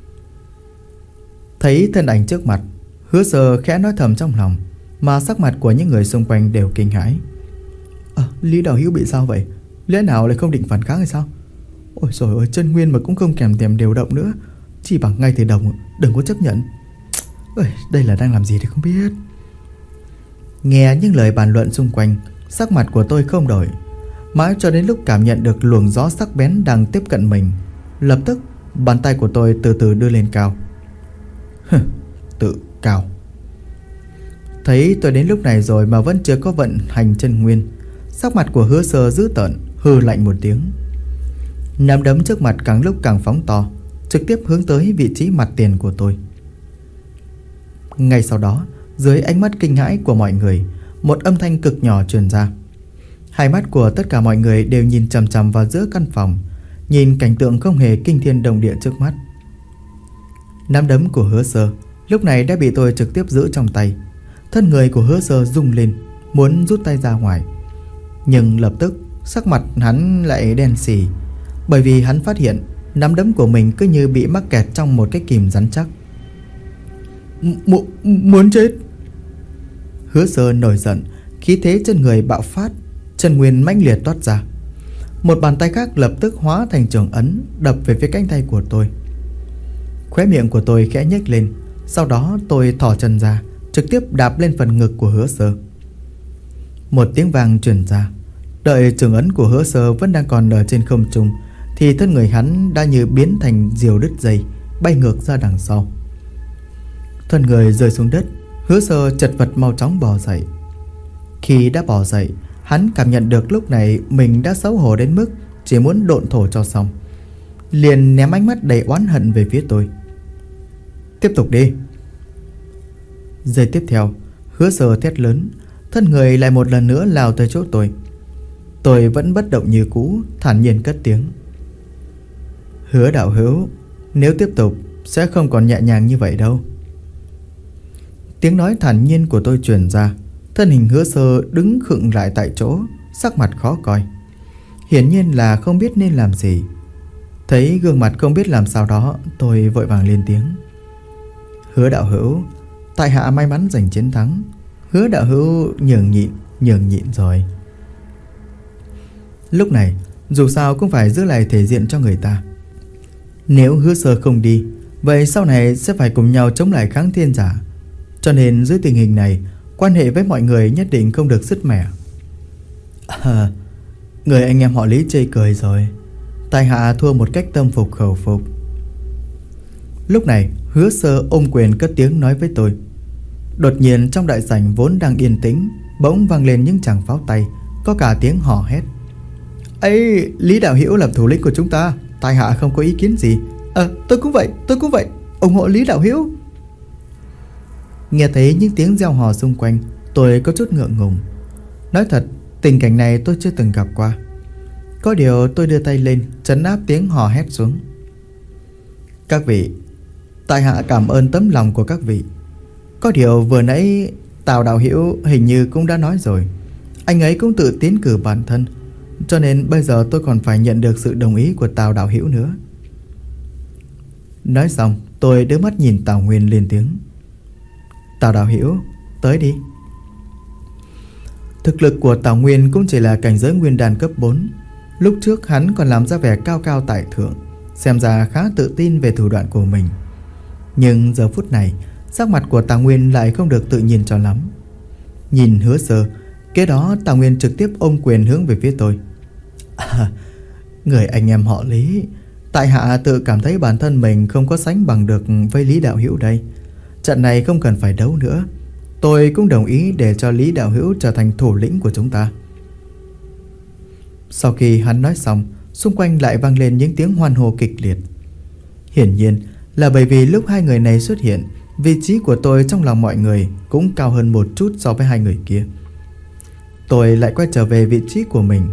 S1: Thấy thân ảnh trước mặt, Hứa Sơ khẽ nói thầm trong lòng, mà sắc mặt của những người xung quanh đều kinh hãi. Lý đạo hữu bị sao vậy? Lẽ nào lại không định phản kháng hay sao? Ôi trời ơi, chân nguyên mà cũng không kèm thèm điều động nữa, chỉ bằng ngay từ đầu đừng có chấp nhận. Ôi, đây là đang làm gì thì không biết. Nghe những lời bàn luận xung quanh, sắc mặt của tôi không đổi. Mãi cho đến lúc cảm nhận được luồng gió sắc bén đang tiếp cận mình, lập tức bàn tay của tôi từ từ đưa lên cao. Tự cao. Thấy tôi đến lúc này rồi mà vẫn chưa có vận hành chân nguyên, sắc mặt của Hứa Sơ dữ tợn, hừ lạnh một tiếng. Nắm đấm trước mặt càng lúc càng phóng to, trực tiếp hướng tới vị trí mặt tiền của tôi. Ngay sau đó, dưới ánh mắt kinh hãi của mọi người, một âm thanh cực nhỏ truyền ra. Hai mắt của tất cả mọi người đều nhìn chằm chằm vào giữa căn phòng, nhìn cảnh tượng không hề kinh thiên động địa trước mắt. Nắm đấm của Hứa Sơ lúc này đã bị tôi trực tiếp giữ trong tay. Thân người của Hứa Sơ rung lên, muốn rút tay ra ngoài. Nhưng lập tức sắc mặt hắn lại đen xì, bởi vì hắn phát hiện nắm đấm của mình cứ như bị mắc kẹt trong một cái kìm rắn chắc. Muốn chết. Hứa Sơ nổi giận, khí thế trên người bạo phát, chân nguyên mãnh liệt toát ra. Một bàn tay khác lập tức hóa thành trường ấn, đập về phía cánh tay của tôi. Khóe miệng của tôi khẽ nhếch lên, sau đó tôi thò chân ra, trực tiếp đạp lên phần ngực của Hứa Sơ. Một tiếng vang truyền ra. Đợi trường ấn của Hứa Sơ vẫn đang còn ở trên không trung, thì thân người hắn đã như biến thành diều đứt dây, bay ngược ra đằng sau. Thân người rơi xuống đất, Hứa Sơ chật vật mau chóng bò dậy. Khi đã bò dậy, hắn cảm nhận được lúc này mình đã xấu hổ đến mức chỉ muốn độn thổ cho xong, liền ném ánh mắt đầy oán hận về phía tôi. Tiếp tục đi. Giây tiếp theo, Hứa Sơ thét lớn, thân người lại một lần nữa lao tới chỗ tôi. Tôi vẫn bất động như cũ, thản nhiên cất tiếng. Hứa đạo hữu, nếu tiếp tục sẽ không còn nhẹ nhàng như vậy đâu. Tiếng nói thản nhiên của tôi truyền ra. Thân hình Hứa Sơ đứng khựng lại tại chỗ, sắc mặt khó coi, hiển nhiên là không biết nên làm gì. Thấy gương mặt không biết làm sao đó, tôi vội vàng lên tiếng. Hứa đạo hữu, tại hạ may mắn giành chiến thắng. Hứa đạo hữu nhường nhịn rồi. Lúc này Dù sao cũng phải giữ lại thể diện cho người ta. Nếu Hứa Sơ không đi, vậy sau này sẽ phải cùng nhau chống lại Kháng Thiên Giả. Cho nên dưới tình hình này, quan hệ với mọi người nhất định không được sứt mẻ. Người anh em họ Lý chê cười rồi. Tại hạ thua một cách tâm phục khẩu phục. Lúc này Hứa Sơ ôm quyền cất tiếng nói với tôi. Đột nhiên trong đại sảnh vốn đang yên tĩnh, bỗng vang lên những tràng pháo tay, có cả tiếng hò hét. Ấy, Lý đạo hữu làm thủ lĩnh của chúng ta, tại hạ không có ý kiến gì. Tôi cũng vậy, ủng hộ Lý đạo hữu. Nghe thấy những tiếng reo hò xung quanh, tôi có chút ngượng ngùng. Nói thật, tình cảnh này tôi chưa từng gặp qua. Có điều tôi đưa tay lên trấn áp tiếng hò hét xuống. Các vị, tại hạ cảm ơn tấm lòng của các vị. Có điều vừa nãy Tào đạo hữu hình như cũng đã nói rồi, anh ấy cũng tự tiến cử bản thân, cho nên bây giờ tôi còn phải nhận được sự đồng ý của Tào đạo hữu nữa. Nói xong, tôi đưa mắt nhìn Tào Nguyên lên tiếng. Tào đạo hữu, tới đi. Thực lực của Tào Nguyên cũng chỉ là cảnh giới nguyên đan cấp 4. Lúc trước hắn còn làm ra vẻ cao cao tại thượng, xem ra khá tự tin về thủ đoạn của mình. Nhưng giờ phút này, sắc mặt của Tào Nguyên lại không được tự nhiên cho lắm. Nhìn Hứa Sơ, kế đó Tào Nguyên trực tiếp ôm quyền hướng về phía tôi. Người anh em họ Lý, tại hạ tự cảm thấy bản thân mình không có sánh bằng được với Lý đạo hữu đây. Trận này không cần phải đấu nữa. Tôi cũng đồng ý để cho Lý đạo hữu trở thành thủ lĩnh của chúng ta. Sau khi hắn nói xong, xung quanh lại vang lên những tiếng hoan hô kịch liệt. Hiển nhiên là bởi vì lúc hai người này xuất hiện, vị trí của tôi trong lòng mọi người cũng cao hơn một chút so với hai người kia. Tôi lại quay trở về vị trí của mình.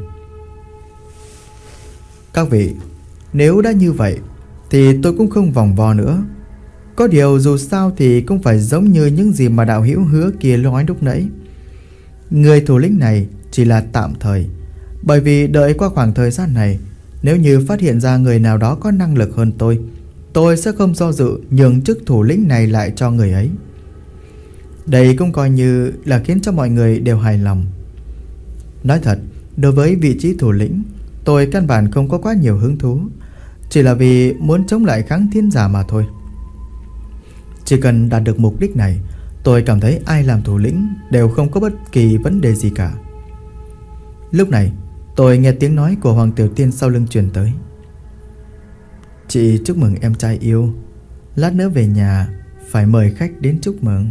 S1: Các vị, nếu đã như vậy thì tôi cũng không vòng vo nữa. Có điều dù sao thì cũng phải giống như những gì mà đạo hữu Hứa kia nói lúc nãy. Người thủ lĩnh này chỉ là tạm thời, bởi vì đợi qua khoảng thời gian này, nếu như phát hiện ra người nào đó có năng lực hơn tôi sẽ không do dự nhường chức thủ lĩnh này lại cho người ấy. Đây cũng coi như là khiến cho mọi người đều hài lòng. Nói thật, đối với vị trí thủ lĩnh, tôi căn bản không có quá nhiều hứng thú, chỉ là vì muốn chống lại Kháng Thiên Giả mà thôi. Chỉ cần đạt được mục đích này, tôi cảm thấy ai làm thủ lĩnh đều không có bất kỳ vấn đề gì cả. Lúc này, tôi nghe tiếng nói của Hoàng Tiểu Tiên sau lưng truyền tới. Chị chúc mừng em trai yêu, lát nữa về nhà phải mời khách đến chúc mừng.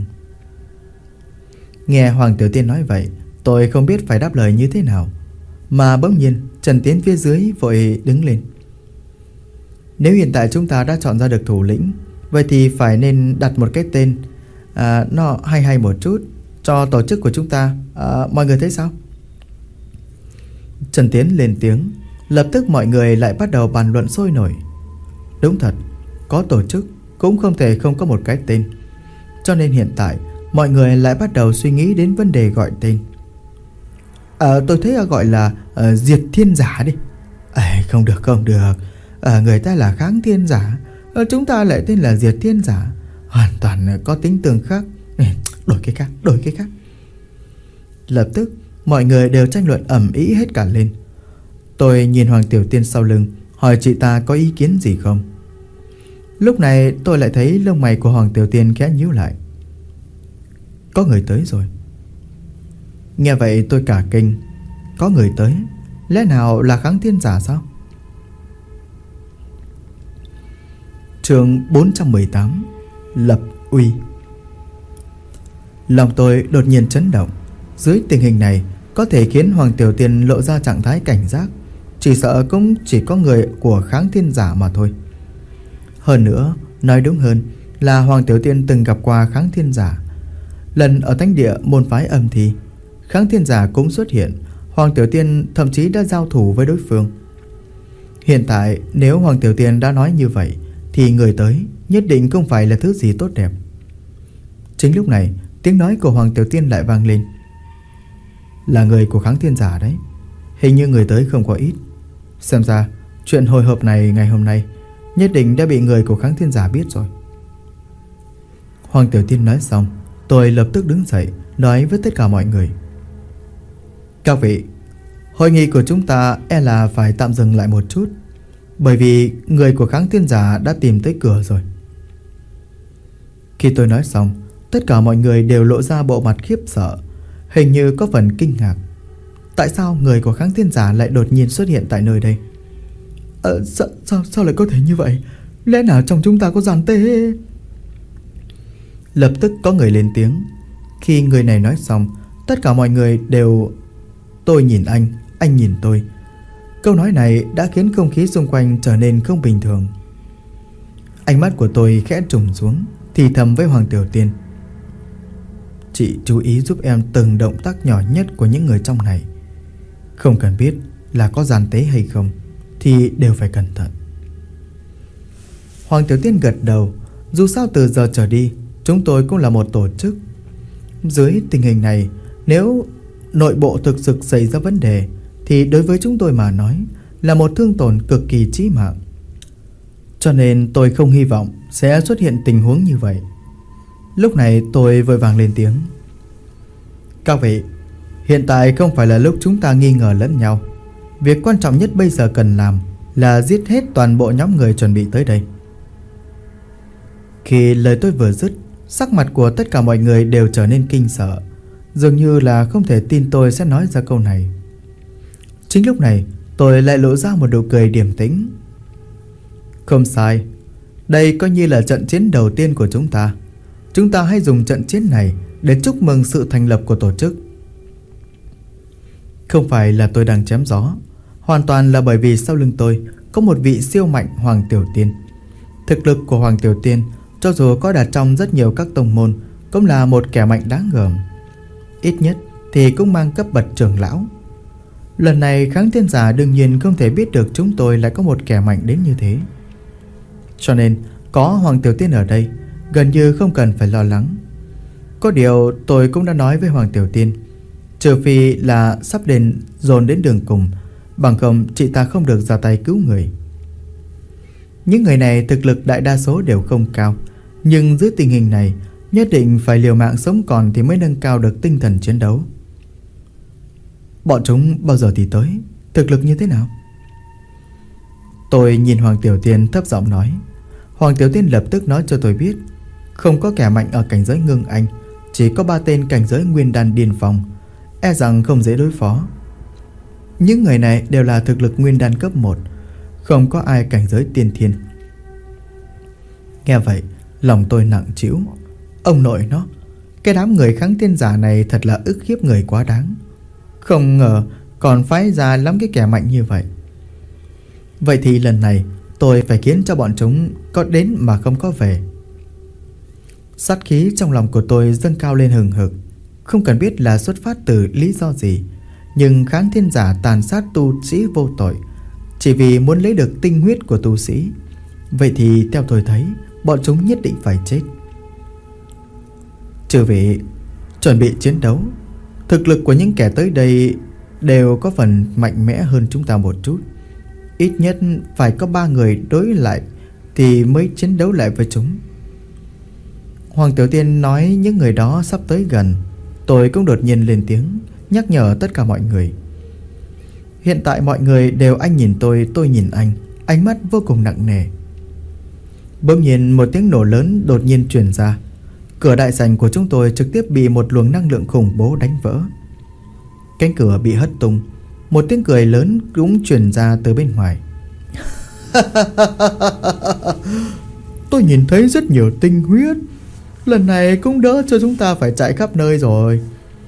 S1: Nghe Hoàng Tiểu Tiên nói vậy, tôi không biết phải đáp lời như thế nào, mà bỗng nhiên Trần Tiến phía dưới vội đứng lên. Nếu hiện tại chúng ta đã chọn ra được thủ lĩnh, vậy thì phải nên đặt một cái tên nó hay một chút cho tổ chức của chúng ta. Mọi người thấy sao? Trần Tiến lên tiếng, lập tức mọi người lại bắt đầu bàn luận sôi nổi. Đúng thật, có tổ chức cũng không thể không có một cái tên. Cho nên hiện tại mọi người lại bắt đầu suy nghĩ đến vấn đề gọi tên. Tôi thấy gọi là Diệt Thiên Giả đi. Không được. Người ta là Kháng Thiên Giả, chúng ta lại tên là Diệt Thiên Giả, hoàn toàn có tính tương khác. Đổi cái khác. Lập tức mọi người đều tranh luận ầm ĩ hết cả lên. Tôi nhìn Hoàng Tiểu Tiên sau lưng, hỏi chị ta có ý kiến gì không. Lúc này tôi lại thấy lông mày của Hoàng Tiểu Tiên khẽ nhíu lại. Có người tới rồi. Nghe vậy tôi cả kinh. Có người tới? Lẽ nào là Kháng Thiên Giả sao? Chương 418 Lập uy. Lòng tôi đột nhiên chấn động. Dưới tình hình này, có thể khiến Hoàng Tiểu Tiên lộ ra trạng thái cảnh giác, chỉ sợ cũng chỉ có người của Kháng Thiên Giả mà thôi. Hơn nữa, nói đúng hơn là Hoàng Tiểu Tiên từng gặp qua Kháng Thiên Giả. Lần ở thánh địa môn phái âm thi, Kháng Thiên Giả cũng xuất hiện. Hoàng Tiểu Tiên thậm chí đã giao thủ với đối phương. Hiện tại nếu Hoàng Tiểu Tiên đã nói như vậy, thì người tới nhất định không phải là thứ gì tốt đẹp. Chính lúc này, tiếng nói của Hoàng Tiểu Tiên lại vang lên. Là người của Kháng Thiên Giả đấy. Hình như người tới không có ít. Xem ra chuyện hồi hộp này ngày hôm nay nhất định đã bị người của Kháng Thiên Giả biết rồi. Hoàng Tiểu Tiên nói xong, tôi lập tức đứng dậy nói với tất cả mọi người. Các vị, Hội nghị của chúng ta e là phải tạm dừng lại một chút, bởi vì người của Kháng Thiên Giả đã tìm tới cửa rồi. Khi tôi nói xong, tất cả mọi người đều lộ ra bộ mặt khiếp sợ, hình như có phần kinh ngạc. Tại sao người của Kháng Thiên Giả lại đột nhiên xuất hiện tại nơi đây? Sao lại có thể như vậy? Lẽ nào trong chúng ta có gian tế? Lập tức có người lên tiếng. Khi người này nói xong, tất cả mọi người đều... Tôi nhìn anh nhìn tôi. Câu nói này đã khiến không khí xung quanh trở nên không bình thường. Ánh mắt của tôi khẽ trùng xuống, thì thầm với Hoàng Tiểu Tiên: chị chú ý giúp em từng động tác nhỏ nhất của những người trong này. Không cần biết là có gian tế hay không thì đều phải cẩn thận. Hoàng Tiểu Tiên gật đầu. Dù sao từ giờ trở đi chúng tôi cũng là một tổ chức. Dưới tình hình này, nếu nội bộ thực sự xảy ra vấn đề thì đối với chúng tôi mà nói là một thương tổn cực kỳ chí mạng. Cho nên tôi không hy vọng sẽ xuất hiện tình huống như vậy. Lúc này tôi vội vàng lên tiếng: các vị, hiện tại không phải là lúc chúng ta nghi ngờ lẫn nhau. Việc quan trọng nhất bây giờ cần làm là giết hết toàn bộ nhóm người chuẩn bị tới đây. Khi lời tôi vừa dứt, sắc mặt của tất cả mọi người đều trở nên kinh sợ, dường như là không thể tin tôi sẽ nói ra câu này. Chính lúc này tôi lại lộ ra một nụ cười điềm tĩnh. Không sai, đây coi như là trận chiến đầu tiên của chúng ta. Chúng ta hãy dùng trận chiến này để chúc mừng sự thành lập của tổ chức. Không phải là tôi đang chém gió, hoàn toàn là bởi vì sau lưng tôi có một vị siêu mạnh Hoàng Tiểu Tiên. Thực lực của Hoàng Tiểu Tiên, cho dù có đặt trong rất nhiều các tông môn, cũng là một kẻ mạnh đáng gờm. Ít nhất thì cũng mang cấp bậc trưởng lão. Lần này Kháng Thiên Giả đương nhiên không thể biết được chúng tôi lại có một kẻ mạnh đến như thế. Cho nên có Hoàng Tiểu Tiên ở đây, gần như không cần phải lo lắng. Có điều tôi cũng đã nói với Hoàng Tiểu Tiên, trừ phi là sắp đến dồn đến đường cùng, bằng không chị ta không được ra tay cứu người. Những người này thực lực đại đa số đều không cao, nhưng dưới tình hình này nhất định phải liều mạng sống còn thì mới nâng cao được tinh thần chiến đấu. Bọn chúng bao giờ thì tới? Thực lực như thế nào? Tôi nhìn Hoàng Tiểu Tiên thấp giọng nói. Hoàng Tiểu Tiên lập tức nói cho tôi biết, không có kẻ mạnh ở cảnh giới Ngưng Anh, chỉ có 3 tên cảnh giới Nguyên Đan điên phong, e rằng không dễ đối phó. Những người này đều là thực lực Nguyên Đan cấp 1, không có ai cảnh giới tiên thiên. Nghe vậy lòng tôi nặng trĩu. Ông nội nó, cái đám người Kháng Thiên Giả này thật là ức hiếp người quá đáng. Không ngờ còn phái ra lắm cái kẻ mạnh như vậy. Vậy thì lần này tôi phải khiến cho bọn chúng có đến mà không có về. Sát khí trong lòng của tôi dâng cao lên hừng hực. Không cần biết là xuất phát từ lý do gì, nhưng Kháng Thiên Giả tàn sát tu sĩ vô tội chỉ vì muốn lấy được tinh huyết của tu sĩ. Vậy thì theo tôi thấy bọn chúng nhất định phải chết. Chư vị chuẩn bị chiến đấu. Thực lực của những kẻ tới đây đều có phần mạnh mẽ hơn chúng ta một chút. Ít nhất phải có 3 người đối lại thì mới chiến đấu lại với chúng. Hoàng Tiểu Tiên nói những người đó sắp tới gần. Tôi cũng đột nhiên lên tiếng nhắc nhở tất cả mọi người. Hiện tại mọi người đều anh nhìn tôi nhìn anh, ánh mắt vô cùng nặng nề. Bỗng nhiên một tiếng nổ lớn đột nhiên truyền ra. Cửa đại sảnh của chúng tôi trực tiếp bị một luồng năng lượng khủng bố đánh vỡ. Cánh cửa bị hất tung. Một tiếng cười lớn cũng truyền ra từ bên ngoài. Tôi nhìn thấy rất nhiều tinh huyết. Lần này cũng đỡ cho chúng ta phải chạy khắp nơi rồi.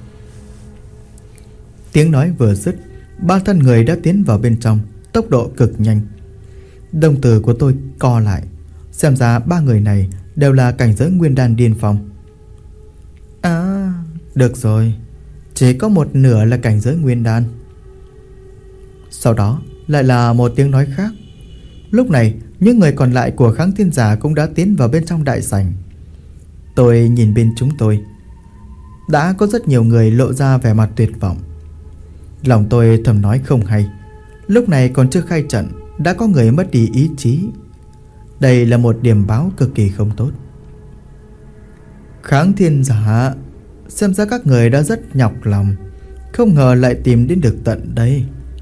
S1: Tiếng nói vừa dứt, 3 thân người đã tiến vào bên trong, tốc độ cực nhanh. Đồng tử của tôi co lại. Xem ra 3 người này đều là cảnh giới Nguyên Đan điên phong. À, được rồi, chỉ có một nửa là cảnh giới Nguyên Đan. Sau đó lại là một tiếng nói khác. Lúc này những người còn lại của Kháng Thiên Giả cũng đã tiến vào bên trong đại sảnh. Tôi nhìn bên chúng tôi, đã có rất nhiều người lộ ra vẻ mặt tuyệt vọng. Lòng tôi thầm nói không hay. Lúc này còn chưa khai trận đã có người mất đi ý chí. Đây là một điểm báo cực kỳ không tốt. Kháng Thiên Giả, xem ra các người đã rất nhọc lòng, không ngờ lại tìm đến được tận đây.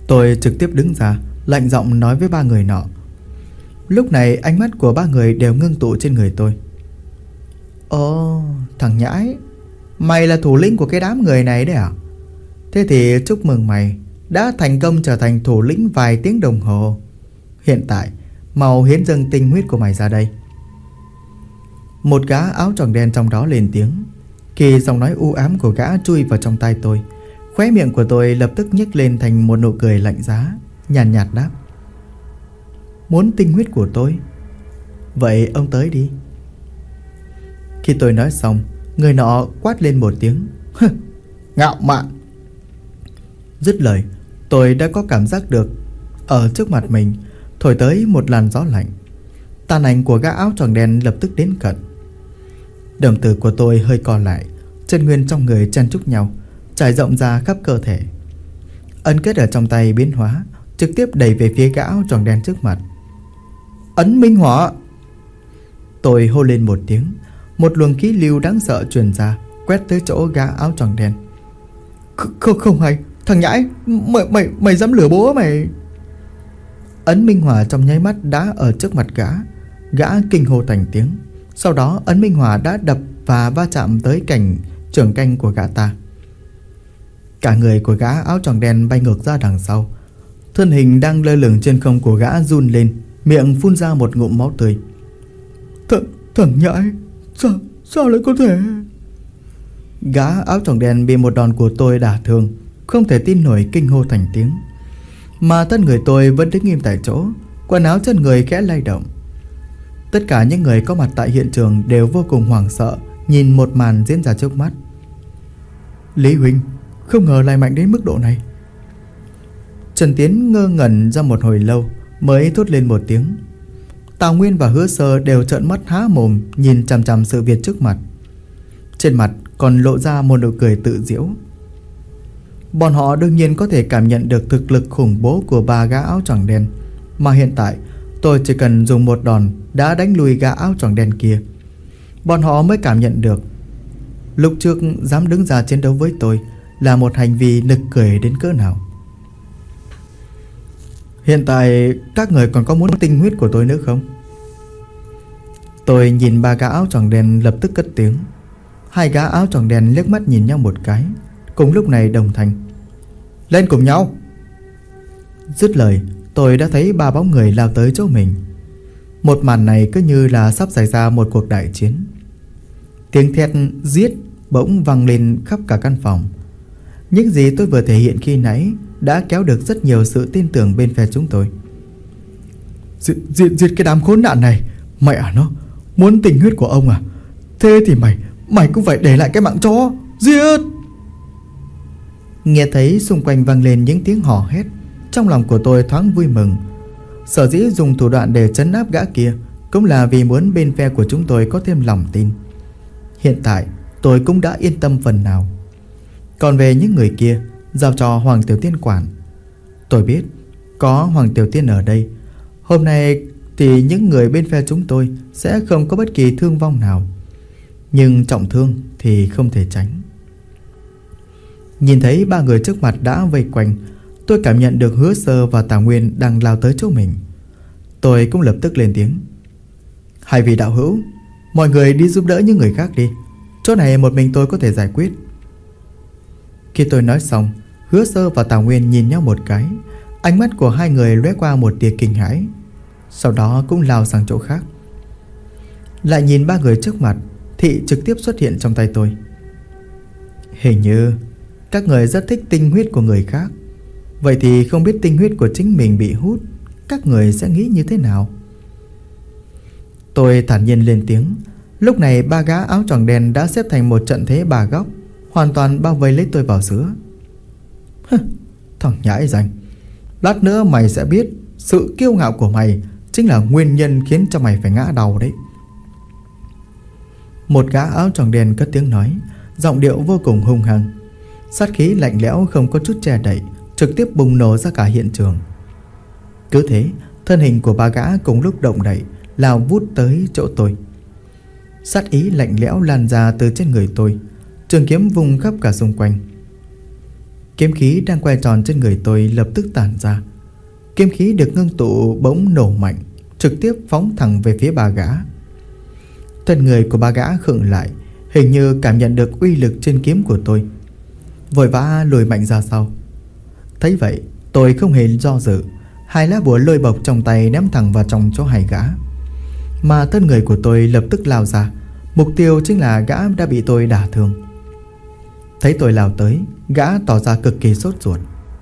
S1: Tôi trực tiếp đứng ra, lạnh giọng nói với ba người nọ. Lúc này ánh mắt của ba người đều ngưng tụ trên người tôi. Ồ, thằng nhãi, mày là thủ lĩnh của cái đám người này đấy à? Thế thì chúc mừng mày đã thành công trở thành thủ lĩnh vài tiếng đồng hồ. Hiện tại mau hiến dâng tinh huyết của mày ra đây. Một gã áo choàng đen trong đó lên tiếng. Khi giọng nói u ám của gã chui vào trong tai tôi, khóe miệng của tôi lập tức nhếch lên thành một nụ cười lạnh giá, nhàn nhạt đáp. Muốn tinh huyết của tôi? Vậy ông tới đi. Khi tôi nói xong, người nọ quát lên một tiếng. Ngạo mạn. Dứt lời, tôi đã có cảm giác được ở trước mặt mình thổi tới một làn gió lạnh. Tàn ảnh của gã áo choàng đen lập tức đến cận. Đồng tử của tôi hơi co lại, chân nguyên trong người chen chúc nhau, trải rộng ra khắp cơ thể. Ấn kết ở trong tay biến hóa, trực tiếp đẩy về phía gã áo choàng đen trước mặt. Ấn minh hỏa! Tôi hô lên một tiếng. Một luồng khí lưu đáng sợ truyền ra, quét tới chỗ gã áo choàng đen. Không hay, thằng nhãi, mày dám lừa bố mày! Ấn minh hỏa trong nháy mắt đã ở trước mặt gã. Gã kinh hô thành tiếng. Sau đó ấn minh hỏa đã đập và va chạm tới cảnh trưởng canh của gã ta. Cả người của gã áo choàng đen bay ngược ra đằng sau. Thân hình đang lơ lửng trên không của gã run lên, miệng phun ra một ngụm máu tươi. Thằng nhãi, sao lại có thể? Gã áo choàng đen bị một đòn của tôi đả thương, không thể tin nổi kinh hô thành tiếng. Mà thân người tôi vẫn đứng im tại chỗ, quần áo trên người khẽ lay động. Tất cả những người có mặt tại hiện trường đều vô cùng hoảng sợ nhìn một màn diễn ra trước mắt. Lý huynh, không ngờ lại mạnh đến mức độ này. Trần Tiến ngơ ngẩn ra một hồi lâu mới thốt lên một tiếng. Tào Nguyên và Hứa Sơ đều trợn mắt há mồm nhìn chằm chằm sự việc trước mặt. Trên mặt còn lộ ra một nụ cười tự giễu. Bọn họ đương nhiên có thể cảm nhận được thực lực khủng bố của ba gã áo choàng đen, mà hiện tại tôi chỉ cần dùng một đòn đã đánh lùi gã áo choàng đen kia. Bọn họ mới cảm nhận được lúc trước dám đứng ra chiến đấu với tôi là một hành vi nực cười đến cỡ nào. Hiện tại các người còn có muốn tinh huyết của tôi nữa không? Tôi nhìn ba gã áo choàng đen lập tức cất tiếng. Hai gã áo choàng đen liếc mắt nhìn nhau một cái, cùng lúc này đồng thanh. Lên cùng nhau! Dứt lời, tôi đã thấy ba bóng người lao tới chỗ mình. Một màn này cứ như là sắp xảy ra một cuộc đại chiến. Tiếng thét giết bỗng vang lên khắp cả căn phòng. Những gì tôi vừa thể hiện khi nãy đã kéo được rất nhiều sự tin tưởng bên phe chúng tôi. Diệt cái đám khốn nạn này. Mẹ à nó, muốn tình huyết của ông à? Thế thì mày cũng phải để lại cái mạng chó. Giết! Nghe thấy xung quanh vang lên những tiếng hò hét, trong lòng của tôi thoáng vui mừng. Sở dĩ dùng thủ đoạn để trấn áp gã kia cũng là vì muốn bên phe của chúng tôi có thêm lòng tin. Hiện tại tôi cũng đã yên tâm phần nào. Còn về những người kia, giao cho Hoàng Tiểu Tiên quản. Tôi biết có Hoàng Tiểu Tiên ở đây, hôm nay thì những người bên phe chúng tôi sẽ không có bất kỳ thương vong nào. Nhưng trọng thương thì không thể tránh. Nhìn thấy ba người trước mặt đã vây quanh, tôi cảm nhận được Hứa Sơ và Tào Nguyên đang lao tới chỗ mình. Tôi cũng lập tức lên tiếng. Hai vị đạo hữu, mọi người đi giúp đỡ những người khác đi. Chỗ này một mình tôi có thể giải quyết. Khi tôi nói xong, Hứa Sơ và Tào Nguyên nhìn nhau một cái. Ánh mắt của hai người lóe qua một tia kinh hãi, sau đó cũng lao sang chỗ khác. Lại nhìn ba người trước mặt, Thị trực tiếp xuất hiện trong tay tôi. Hình như các người rất thích tinh huyết của người khác. Vậy thì không biết tinh huyết của chính mình bị hút, các người sẽ nghĩ như thế nào? Tôi thản nhiên lên tiếng. Lúc này ba gã áo choàng đen đã xếp thành một trận thế ba góc, hoàn toàn bao vây lấy tôi vào giữa. Thằng nhãi danh, lát nữa mày sẽ biết sự kiêu ngạo của mày chính là nguyên nhân khiến cho mày phải ngã đầu đấy. Một gã áo choàng đen cất tiếng nói, giọng điệu vô cùng hung hăng. Sát khí lạnh lẽo không có chút che đậy, trực tiếp bùng nổ ra cả hiện trường. Cứ thế, thân hình của ba gã cùng lúc động đậy, lao vút tới chỗ tôi. Sát ý lạnh lẽo lan ra từ trên người tôi, trường kiếm vung khắp cả xung quanh. Kiếm khí đang quay tròn trên người tôi lập tức tản ra. Kiếm khí được ngưng tụ bỗng nổ mạnh, trực tiếp phóng thẳng về phía ba gã. Thân người của ba gã khựng lại, hình như cảm nhận được uy lực trên kiếm của tôi, vội vã lùi mạnh ra sau. Thấy vậy, tôi không hề do dự, hai lá bùa lôi bộc trong tay ném thẳng vào trong chỗ hai gã. Mà thân người của tôi lập tức lao ra, mục tiêu chính là gã đã bị tôi đả thương. Thấy tôi lao tới, gã tỏ ra cực kỳ sốt ruột.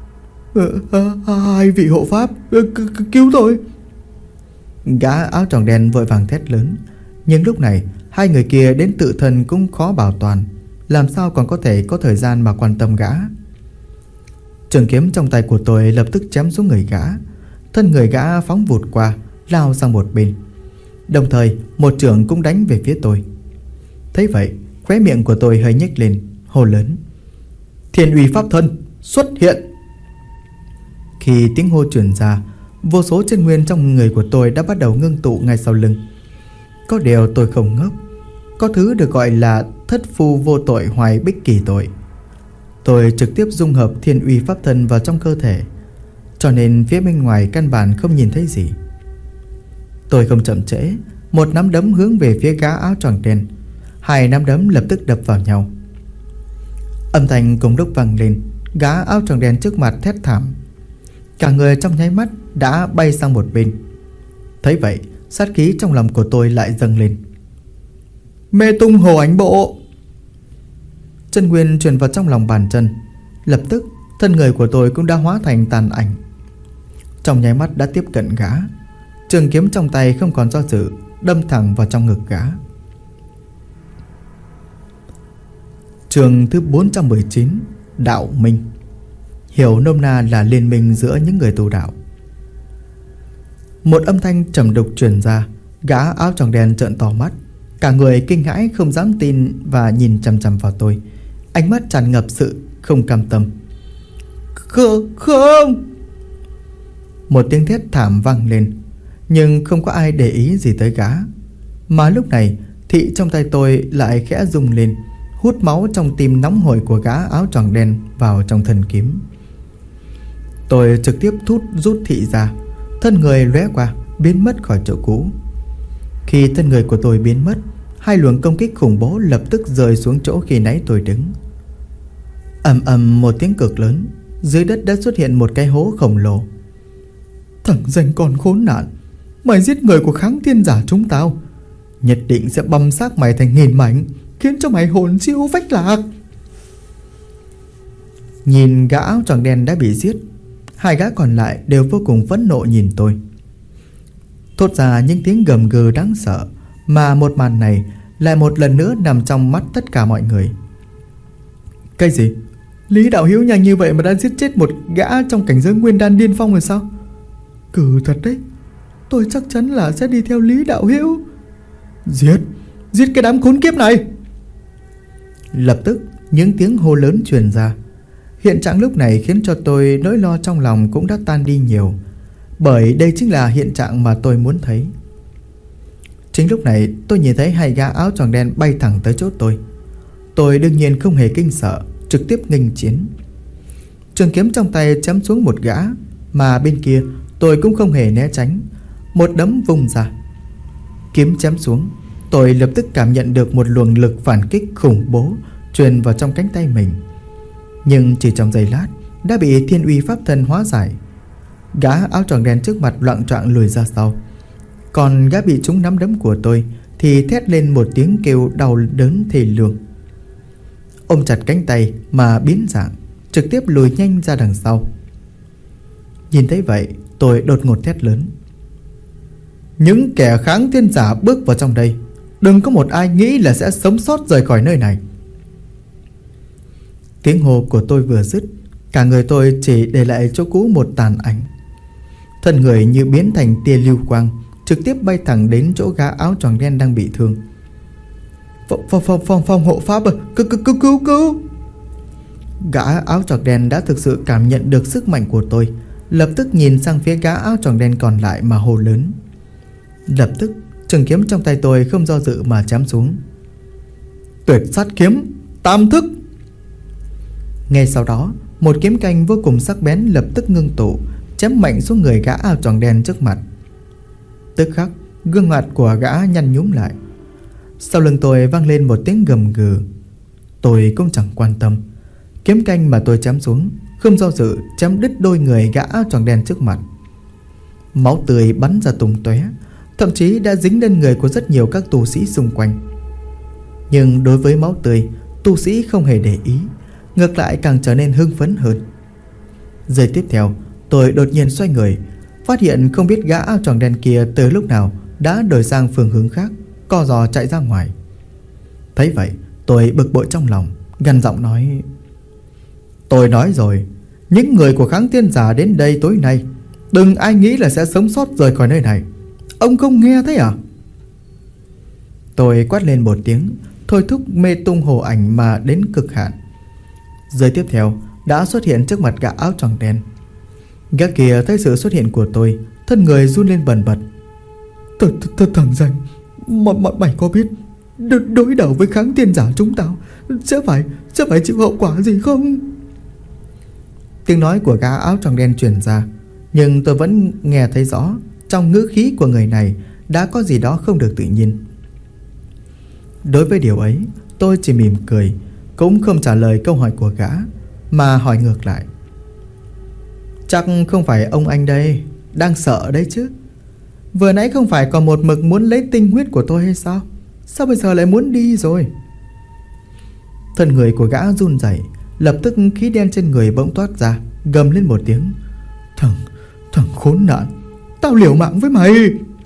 S1: Hai vị hộ pháp, cứu tôi! Gã áo tròn đen vội vàng thét lớn. Nhưng lúc này hai người kia đến tự thân cũng khó bảo toàn, làm sao còn có thể có thời gian mà quan tâm gã. Trường kiếm trong tay của tôi lập tức chém xuống người gã. Thân người gã phóng vụt qua, lao sang một bên. Đồng thời một chưởng cũng đánh về phía tôi. Thấy vậy, khóe miệng của tôi hơi nhếch lên, hô lớn: Thiên uy pháp thân xuất hiện! Khi tiếng hô truyền ra, vô số chân nguyên trong người của tôi đã bắt đầu ngưng tụ ngay sau lưng. Có điều tôi không ngốc. Có thứ được gọi là thất phu vô tội hoài bích kỳ tội. Tôi trực tiếp dung hợp thiên uy pháp thân vào trong cơ thể, cho nên phía bên ngoài căn bản không nhìn thấy gì. Tôi không chậm trễ, một nắm đấm hướng về phía gã áo tròn đen. Hai nắm đấm lập tức đập vào nhau. Âm thanh cùng lúc vang lên. Gã áo tròn đen trước mặt thét thảm, cả người trong nháy mắt đã bay sang một bên. Thấy vậy, sát khí trong lòng của tôi lại dâng lên. Mê tung hồ ảnh bộ! Chân nguyên truyền vào trong lòng bàn chân. Lập tức thân người của tôi cũng đã hóa thành tàn ảnh. Trong nháy mắt đã tiếp cận gã. Trường kiếm trong tay không còn do dự, đâm thẳng vào trong ngực gã. Chương thứ 419: Đạo Minh. Hiểu nôm na là liên minh giữa những người tu đạo. Một âm thanh trầm đục truyền ra. Gã áo tròn đen trợn to mắt, cả người kinh hãi không dám tin và nhìn chằm chằm vào tôi, ánh mắt tràn ngập sự không cam tâm. Không! Một tiếng thét thảm vang lên, nhưng không có ai để ý gì tới gã. Mà lúc này thị trong tay tôi lại khẽ rung lên, hút máu trong tim nóng hổi của gã áo tròn đen vào trong thân kiếm. Tôi trực tiếp rút thị ra, thân người lóe qua biến mất khỏi chỗ cũ. Khi thân người của tôi biến mất, hai luồng công kích khủng bố lập tức rơi xuống chỗ khi nãy tôi đứng. Ầm ầm một tiếng cực lớn, dưới đất đã xuất hiện một cái hố khổng lồ. Thằng danh con khốn nạn, mày giết người của Kháng Thiên Giả chúng tao, nhất định sẽ băm xác mày thành nghìn mảnh, khiến cho mày hồn siêu phách lạc. Nhìn gã áo tròn đen đã bị giết, hai gã còn lại đều vô cùng phẫn nộ nhìn tôi, thốt ra những tiếng gầm gừ đáng sợ. Mà một màn này lại một lần nữa nằm trong mắt tất cả mọi người. Cái gì? Lý Đạo Hiếu nhanh như vậy mà đã giết chết một gã trong cảnh giới nguyên đan điên phong rồi sao? Cừ thật đấy. Tôi chắc chắn là sẽ đi theo Lý Đạo Hiếu. Giết cái đám khốn kiếp này! Lập tức những tiếng hô lớn truyền ra. Hiện trạng lúc này khiến cho tôi nỗi lo trong lòng cũng đã tan đi nhiều, bởi đây chính là hiện trạng mà tôi muốn thấy. Chính lúc này tôi nhìn thấy hai gã áo tròn đen bay thẳng tới chỗ tôi. Tôi đương nhiên không hề kinh sợ, trực tiếp nghênh chiến. Trường kiếm trong tay chém xuống một gã, mà bên kia tôi cũng không hề né tránh. Một đấm vung ra, kiếm chém xuống. Tôi lập tức cảm nhận được một luồng lực phản kích khủng bố truyền vào trong cánh tay mình, nhưng chỉ trong giây lát đã bị thiên uy pháp thân hóa giải. Gã áo tròn đen trước mặt loạng choạng lùi ra sau, còn gã bị trúng nắm đấm của tôi thì thét lên một tiếng kêu đau đớn thê lương, ôm chặt cánh tay mà biến dạng, trực tiếp lùi nhanh ra đằng sau. Nhìn thấy vậy, tôi đột ngột thét lớn: những kẻ Kháng Thiên Giả bước vào trong đây, đừng có một ai nghĩ là sẽ sống sót rời khỏi nơi này. Tiếng hô của tôi vừa dứt, cả người tôi chỉ để lại chỗ cũ một tàn ảnh. Thân người như biến thành tia lưu quang, trực tiếp bay thẳng đến chỗ gã áo tròn đen đang bị thương. Phong hộ pháp, cứu! Gã áo tròn đen đã thực sự cảm nhận được sức mạnh của tôi, lập tức nhìn sang phía gã áo tròn đen còn lại mà hô lớn. Lập tức trường kiếm trong tay tôi không do dự mà chém xuống. Tuyệt sát kiếm tam thức! Ngay sau đó, một kiếm canh vô cùng sắc bén lập tức ngưng tụ, chém mạnh xuống người gã áo choàng đen trước mặt. Tức khắc, gương mặt của gã nhăn nhúm lại. Sau lưng tôi vang lên một tiếng gầm gừ. Tôi cũng chẳng quan tâm. Kiếm canh mà tôi chém xuống, không do dự chém đứt đôi người gã áo choàng đen trước mặt. Máu tươi bắn ra tung tóe, thậm chí đã dính lên người của rất nhiều các tu sĩ xung quanh. Nhưng đối với máu tươi, tu sĩ không hề để ý, ngược lại càng trở nên hưng phấn hơn. Giây tiếp theo, tôi đột nhiên xoay người, phát hiện không biết gã áo choàng đen kia từ lúc nào đã đổi sang phương hướng khác, co giò chạy ra ngoài. Thấy vậy, tôi bực bội trong lòng, gằn giọng nói: tôi nói rồi, những người của Kháng Thiên Giả đến đây tối nay, đừng ai nghĩ là sẽ sống sót rời khỏi nơi này. Ông không nghe thấy à? Tôi quát lên một tiếng, thôi thúc mê tung hồ ảnh mà đến cực hạn. Giây tiếp theo đã xuất hiện trước mặt gã áo choàng đen. Gã kia thấy sự xuất hiện của tôi, thân người run lên bần bật. Thằng danh, bọn mày có biết đối đầu với Kháng Thiên Giả chúng tao sẽ phải chịu hậu quả gì không? Tiếng nói của gã áo choàng đen truyền ra, nhưng tôi vẫn nghe thấy rõ trong ngữ khí của người này đã có gì đó không được tự nhiên. Đối với điều ấy, tôi chỉ mỉm cười, cũng không trả lời câu hỏi của gã, mà hỏi ngược lại: chắc không phải ông anh đây đang sợ đấy chứ? Vừa nãy không phải còn một mực muốn lấy tinh huyết của tôi hay sao? Sao bây giờ lại muốn đi rồi? Thân người của gã run rẩy, lập tức khí đen trên người bỗng toát ra, gầm lên một tiếng: Thằng khốn nạn, tao liều mạng với mày!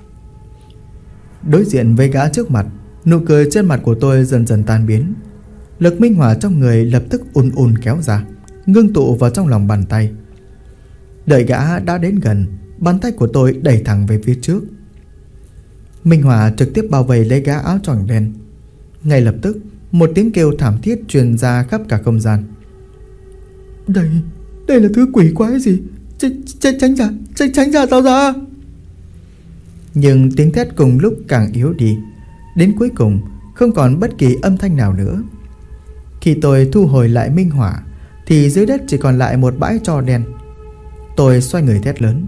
S1: Đối diện với gã trước mặt, nụ cười trên mặt của tôi dần dần tan biến. Lực minh hỏa trong người lập tức ùn ùn kéo ra, ngưng tụ vào trong lòng bàn tay. Đợi gã đã đến gần, bàn tay của tôi đẩy thẳng về phía trước. Minh hỏa trực tiếp bao vây lấy gã áo choàng đen. Ngay lập tức, một tiếng kêu thảm thiết truyền ra khắp cả không gian. Đây là thứ quỷ quái gì? Tránh ra tao ra! Nhưng tiếng thét cùng lúc càng yếu đi. Đến cuối cùng không còn bất kỳ âm thanh nào nữa. Khi tôi thu hồi lại minh hỏa thì dưới đất chỉ còn lại một bãi tro đen. Tôi xoay người thét lớn: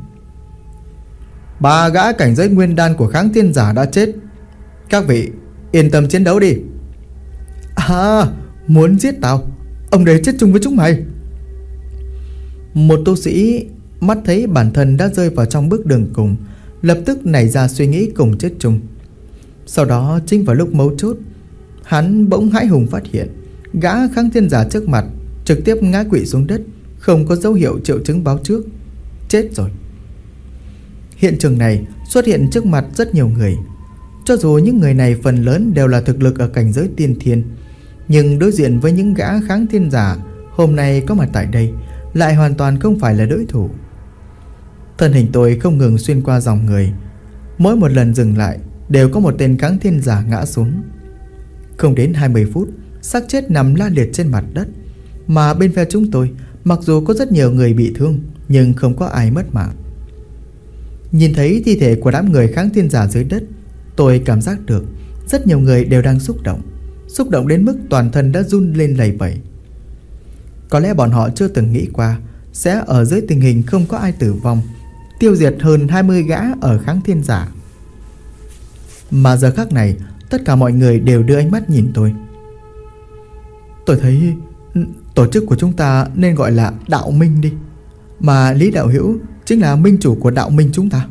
S1: 3 gã cảnh giới nguyên đan của Kháng Thiên Giả đã chết. Các vị yên tâm chiến đấu đi. À, muốn giết tao? Ông đấy chết chung với chúng mày. Một tu sĩ mắt thấy bản thân đã rơi vào trong bước đường cùng, lập tức nảy ra suy nghĩ cùng chết chung. Sau đó chính vào lúc mấu chốt, hắn bỗng hãi hùng phát hiện gã Kháng Thiên Giả trước mặt trực tiếp ngã quỵ xuống đất, không có dấu hiệu triệu chứng báo trước. Chết rồi. Hiện trường này xuất hiện trước mặt rất nhiều người. Cho dù những người này phần lớn đều là thực lực ở cảnh giới tiên thiên, nhưng đối diện với những gã Kháng Thiên Giả hôm nay có mặt tại đây, lại hoàn toàn không phải là đối thủ. Thân hình tôi không ngừng xuyên qua dòng người, mỗi một lần dừng lại đều có một tên Kháng Thiên Giả ngã xuống. Không đến 20 phút, xác chết nằm la liệt trên mặt đất. Mà bên phe chúng tôi, mặc dù có rất nhiều người bị thương, nhưng không có ai mất mạng. Nhìn thấy thi thể của đám người Kháng Thiên Giả dưới đất, tôi cảm giác được rất nhiều người đều đang xúc động đến mức toàn thân đã run lên lẩy bẩy. Có lẽ bọn họ chưa từng nghĩ qua sẽ ở dưới tình hình không có ai tử vong, tiêu diệt hơn 20 gã ở Kháng Thiên Giả. Mà giờ khắc này, tất cả mọi người đều đưa ánh mắt nhìn tôi. Tôi thấy tổ chức của chúng ta nên gọi là Đạo Minh đi, mà Lý Đạo Hữu chính là minh chủ của Đạo Minh chúng ta.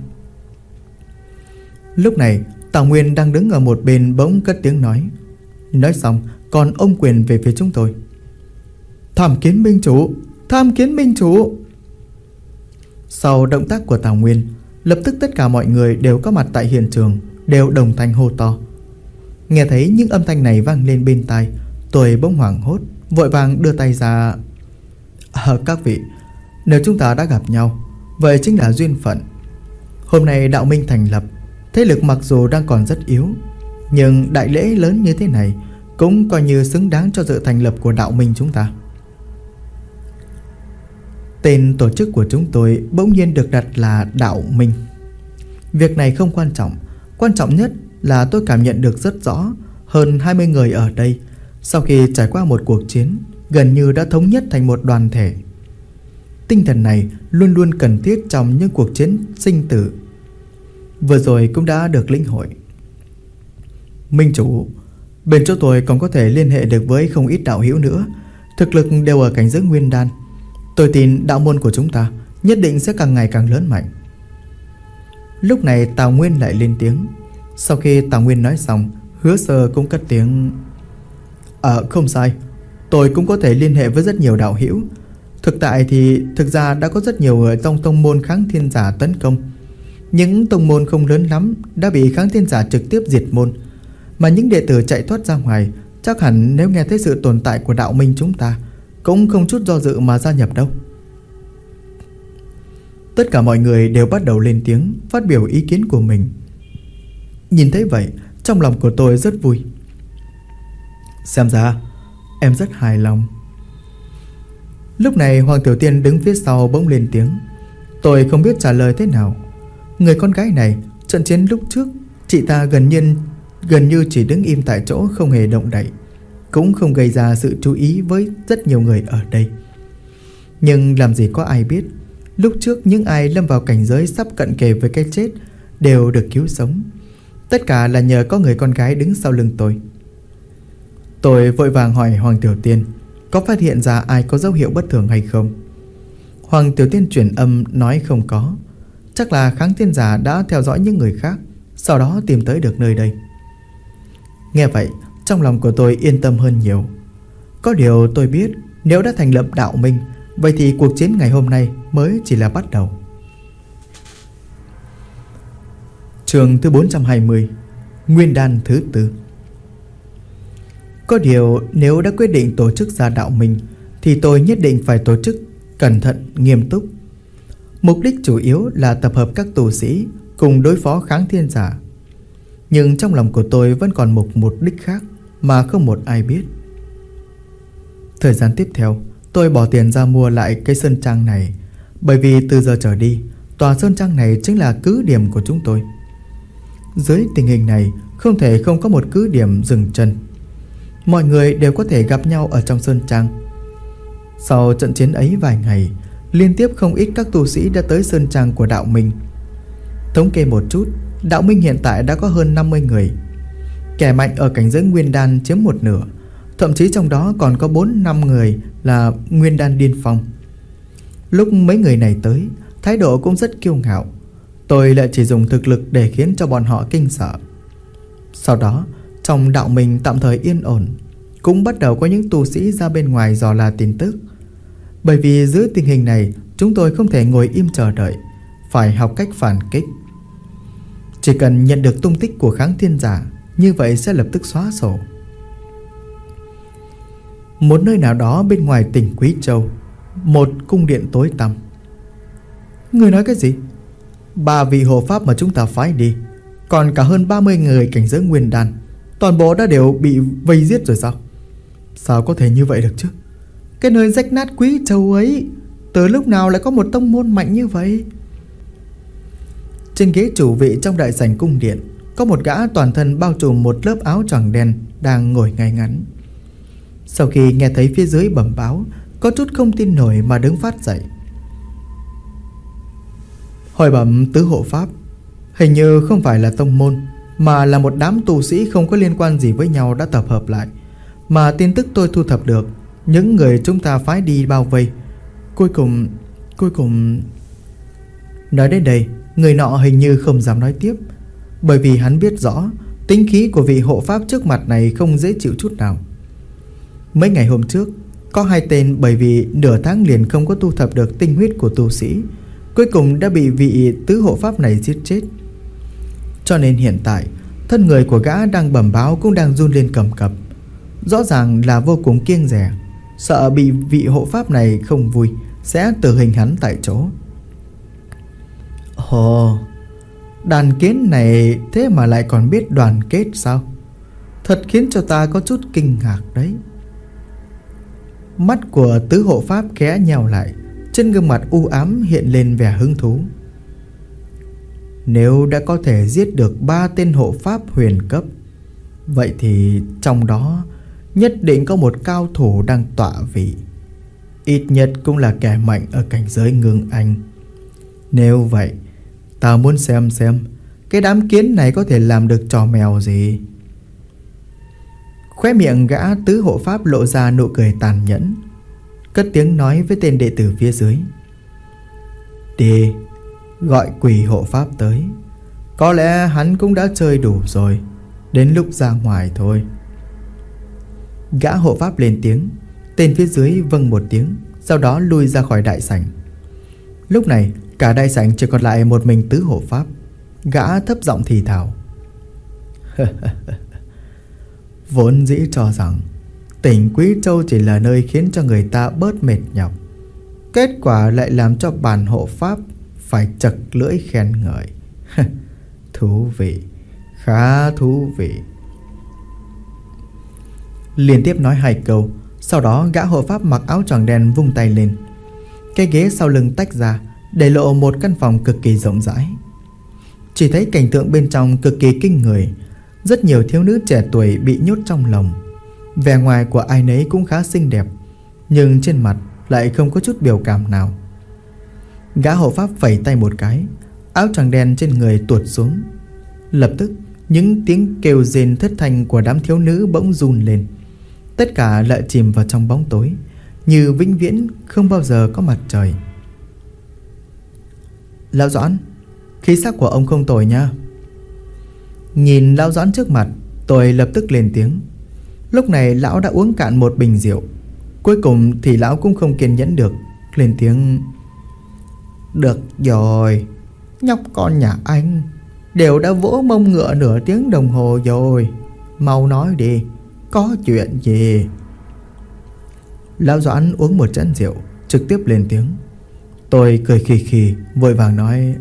S1: Lúc này Tào Nguyên đang đứng ở một bên bỗng cất tiếng nói. Nói xong còn ôm quyền về phía chúng tôi. Tham kiến minh chủ, tham kiến minh chủ. Sau động tác của Tào Nguyên, lập tức tất cả mọi người đều có mặt tại hiện trường, đều đồng thanh hô to. Nghe thấy những âm thanh này vang lên bên tai, tôi bỗng hoảng hốt, vội vàng đưa tay ra. Các vị, nếu chúng ta đã gặp nhau, vậy chính là duyên phận. Hôm nay Đạo Minh thành lập, thế lực mặc dù đang còn rất yếu, nhưng đại lễ lớn như thế này cũng coi như xứng đáng cho sự thành lập của Đạo Minh chúng ta. Tên tổ chức của chúng tôi bỗng nhiên được đặt là Đạo Minh. Việc này không quan trọng, quan trọng nhất là tôi cảm nhận được rất rõ hơn 20 người ở đây sau khi trải qua một cuộc chiến gần như đã thống nhất thành một đoàn thể. Tinh thần này luôn luôn cần thiết trong những cuộc chiến sinh tử. Vừa rồi cũng đã được lĩnh hội. Minh chủ, bên chỗ tôi còn có thể liên hệ được với không ít đạo hữu nữa, thực lực đều ở cảnh giới nguyên đan. Tôi tin đạo môn của chúng ta nhất định sẽ càng ngày càng lớn mạnh. Lúc này Tào Nguyên lại lên tiếng. Sau khi Tào Nguyên nói xong, Hứa Sơ cũng cất tiếng. Không sai, tôi cũng có thể liên hệ với rất nhiều đạo hữu. Thực ra đã có rất nhiều người trong tông môn Kháng Thiên Giả tấn công. Những tông môn không lớn lắm đã bị Kháng Thiên Giả trực tiếp diệt môn, mà những đệ tử chạy thoát ra ngoài chắc hẳn nếu nghe thấy sự tồn tại của đạo minh chúng ta cũng không chút do dự mà gia nhập đâu. Tất cả mọi người đều bắt đầu lên tiếng phát biểu ý kiến của mình. Nhìn thấy vậy, trong lòng của tôi rất vui. Xem ra em rất hài lòng. Lúc này Hoàng Tiểu Tiên đứng phía sau bỗng lên tiếng. Tôi không biết trả lời thế nào. Người con gái này, trận chiến lúc trước chị ta gần như chỉ đứng im tại chỗ, không hề động đậy, cũng không gây ra sự chú ý với rất nhiều người ở đây. Nhưng làm gì có ai biết, lúc trước những ai lâm vào cảnh giới sắp cận kề với cái chết đều được cứu sống. Tất cả là nhờ có người con gái đứng sau lưng tôi. Tôi vội vàng hỏi Hoàng Tiểu Tiên có phát hiện ra ai có dấu hiệu bất thường hay không. Hoàng Tiểu Tiên truyền âm nói không có. Chắc là Kháng Thiên Giả đã theo dõi những người khác, sau đó tìm tới được nơi đây. Nghe vậy, trong lòng của tôi yên tâm hơn nhiều. Có điều tôi biết, nếu đã thành lập đạo minh, vậy thì cuộc chiến ngày hôm nay mới chỉ là bắt đầu. Chương thứ 420, Nguyên đan thứ 4. Có điều nếu đã quyết định tổ chức ra đạo minh thì tôi nhất định phải tổ chức cẩn thận, nghiêm túc. Mục đích chủ yếu là tập hợp các tu sĩ cùng đối phó Kháng Thiên Giả. Nhưng trong lòng của tôi vẫn còn một mục đích khác mà không một ai biết. Thời gian tiếp theo, tôi bỏ tiền ra mua lại cây sơn trang này, bởi vì từ giờ trở đi, tòa sơn trang này chính là cứ điểm của chúng tôi. Dưới tình hình này, không thể không có một cứ điểm dừng chân. Mọi người đều có thể gặp nhau ở trong sơn trang. Sau trận chiến ấy vài ngày, liên tiếp không ít các tu sĩ đã tới sơn trang của đạo minh. Thống kê một chút, đạo minh hiện tại đã có hơn 50 người. Kẻ mạnh ở cảnh giới nguyên đan chiếm một nửa, thậm chí trong đó còn có 4-5 người là nguyên đan điên phong. Lúc mấy người này tới, thái độ cũng rất kiêu ngạo. Tôi lại chỉ dùng thực lực để khiến cho bọn họ kinh sợ. Sau đó, trong đạo minh tạm thời yên ổn, cũng bắt đầu có những tu sĩ ra bên ngoài dò la tin tức. Bởi vì dưới tình hình này, chúng tôi không thể ngồi im chờ đợi, phải học cách phản kích. Chỉ cần nhận được tung tích của Kháng Thiên Giả, như vậy sẽ lập tức xóa sổ. Một nơi nào đó bên ngoài tỉnh Quý Châu, một cung điện tối tăm. Người nói cái gì? 3 vị hộ pháp mà chúng ta phái đi, còn cả hơn 30 người cảnh giới nguyên đan, toàn bộ đã đều bị vây giết rồi sao? Sao có thể như vậy được chứ? Cái nơi rách nát Quý Châu ấy, từ lúc nào lại có một tông môn mạnh như vậy? Trên ghế chủ vị trong đại sảnh cung điện, có một gã toàn thân bao trùm một lớp áo choàng đen đang ngồi ngay ngắn. Sau khi nghe thấy phía dưới bẩm báo, có chút không tin nổi mà đứng phát dậy. Hỏi bẩm tứ hộ pháp, hình như không phải là tông môn, mà là một đám tu sĩ không có liên quan gì với nhau đã tập hợp lại. Mà tin tức tôi thu thập được, những người chúng ta phái đi bao vây, Cuối cùng... Nói đến đây, người nọ hình như không dám nói tiếp, bởi vì hắn biết rõ tính khí của vị hộ pháp trước mặt này không dễ chịu chút nào. Mấy ngày hôm trước, có 2 tên bởi vì nửa tháng liền không có thu thập được tinh huyết của tu sĩ, cuối cùng đã bị vị tứ hộ pháp này giết chết. Cho nên hiện tại, thân người của gã đang bẩm báo cũng đang run lên cầm cập. Rõ ràng là vô cùng kiêng dè, sợ bị vị hộ pháp này không vui sẽ tử hình hắn tại chỗ. Ồ, đàn kiến này thế mà lại còn biết đoàn kết sao? Thật khiến cho ta có chút kinh ngạc đấy. Mắt của tứ hộ pháp khẽ nheo lại, trên gương mặt u ám hiện lên vẻ hứng thú. Nếu đã có thể giết được 3 tên hộ pháp huyền cấp, vậy thì trong đó nhất định có một cao thủ đang tọa vị. ít nhất cũng là kẻ mạnh ở cảnh giới ngưng anh. Nếu vậy, tao muốn xem cái đám kiến này có thể làm được trò mèo gì. Khóe miệng gã tứ hộ pháp lộ ra nụ cười tàn nhẫn, cất tiếng nói với tên đệ tử phía dưới. Đi, gọi quỷ hộ pháp tới. Có lẽ hắn cũng đã chơi đủ rồi, đến lúc ra ngoài thôi. Gã hộ pháp lên tiếng. Tên phía dưới vâng một tiếng, sau đó lui ra khỏi đại sảnh. Lúc này cả đại sảnh chỉ còn lại một mình tứ hộ pháp. Gã thấp giọng thì thào. Vốn dĩ cho rằng tỉnh Quý Châu chỉ là nơi khiến cho người ta bớt mệt nhọc, kết quả lại làm cho bản hộ pháp phải chật lưỡi khen ngợi. Thú vị, khá thú vị. Liên tiếp nói 2 câu, sau đó gã hộ pháp mặc áo choàng đen vung tay lên. Cái ghế sau lưng tách ra, để lộ một căn phòng cực kỳ rộng rãi. Chỉ thấy cảnh tượng bên trong cực kỳ kinh người. Rất nhiều thiếu nữ trẻ tuổi bị nhốt trong lồng. Vẻ ngoài của ai nấy cũng khá xinh đẹp, nhưng trên mặt lại không có chút biểu cảm nào. Gã hộ pháp phẩy tay một cái, áo choàng đen trên người tuột xuống. Lập tức những tiếng kêu rên thất thanh của đám thiếu nữ bỗng run lên. Tất cả lại chìm vào trong bóng tối, như vĩnh viễn không bao giờ có mặt trời. Lão Doãn, khí sắc của ông không tồi nha. Nhìn lão Doãn trước mặt, tôi lập tức lên tiếng. Lúc này lão đã uống cạn một bình rượu. Cuối cùng thì lão cũng không kiên nhẫn được, lên tiếng. Được rồi, nhóc con nhà anh đều đã vỗ mông ngựa nửa tiếng đồng hồ rồi, mau nói đi, có chuyện gì? Lão Doãn uống một chén rượu, trực tiếp lên tiếng. Tôi cười khì khì, vội vàng nói.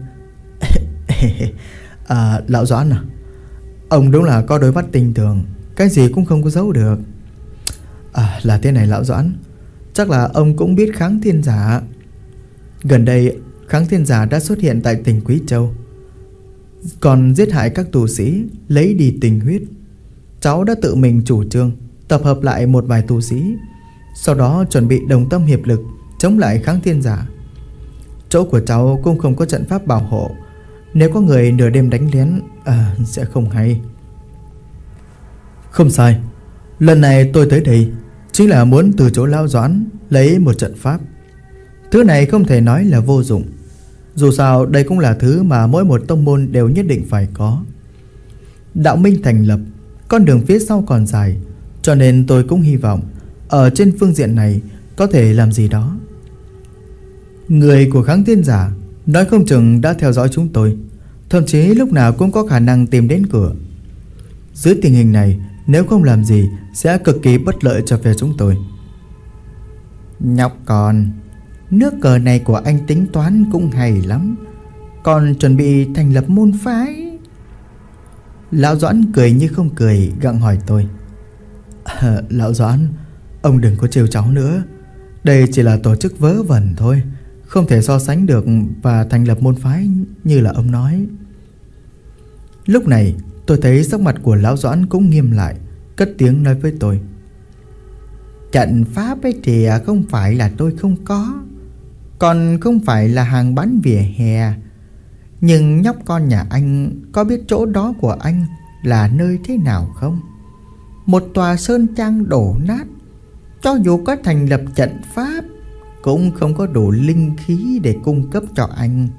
S1: Lão Doãn à, ông đúng là có đôi mắt tinh tường, cái gì cũng không có giấu được. Là thế này lão Doãn, chắc là ông cũng biết Kháng Thiên Giả. Gần đây Kháng Thiên Giả đã xuất hiện tại tỉnh Quý Châu, còn giết hại các tù sĩ, lấy đi tình huyết. Cháu đã tự mình chủ trương tập hợp lại một vài tù sĩ, sau đó chuẩn bị đồng tâm hiệp lực chống lại Kháng Thiên Giả. Chỗ của cháu cũng không có trận pháp bảo hộ, nếu có người nửa đêm đánh lén sẽ không hay. Không sai, lần này tôi tới đây chính là muốn từ chỗ lão Doãn lấy một trận pháp. Thứ này không thể nói là vô dụng, dù sao đây cũng là thứ mà mỗi một tông môn đều nhất định phải có. Đạo minh thành lập, con đường phía sau còn dài, cho nên tôi cũng hy vọng ở trên phương diện này có thể làm gì đó. Người của Kháng Thiên Giả nói không chừng đã theo dõi chúng tôi, thậm chí lúc nào cũng có khả năng tìm đến cửa. Dưới tình hình này, nếu không làm gì sẽ cực kỳ bất lợi cho phe chúng tôi. Nhóc con, nước cờ này của anh tính toán cũng hay lắm, còn chuẩn bị thành lập môn phái. Lão Doãn cười như không cười, gặng hỏi tôi. Lão Doãn, ông đừng có trêu cháu nữa. Đây chỉ là tổ chức vớ vẩn thôi, không thể so sánh được và thành lập môn phái như là ông nói. Lúc này tôi thấy sắc mặt của lão Doãn cũng nghiêm lại, cất tiếng nói với tôi. Trận pháp ấy thì không phải là tôi không có, còn không phải là hàng bán vỉa hè, nhưng nhóc con nhà anh có biết chỗ đó của anh là nơi thế nào không? Một tòa sơn trang đổ nát, cho dù có thành lập trận pháp cũng không có đủ linh khí để cung cấp cho anh.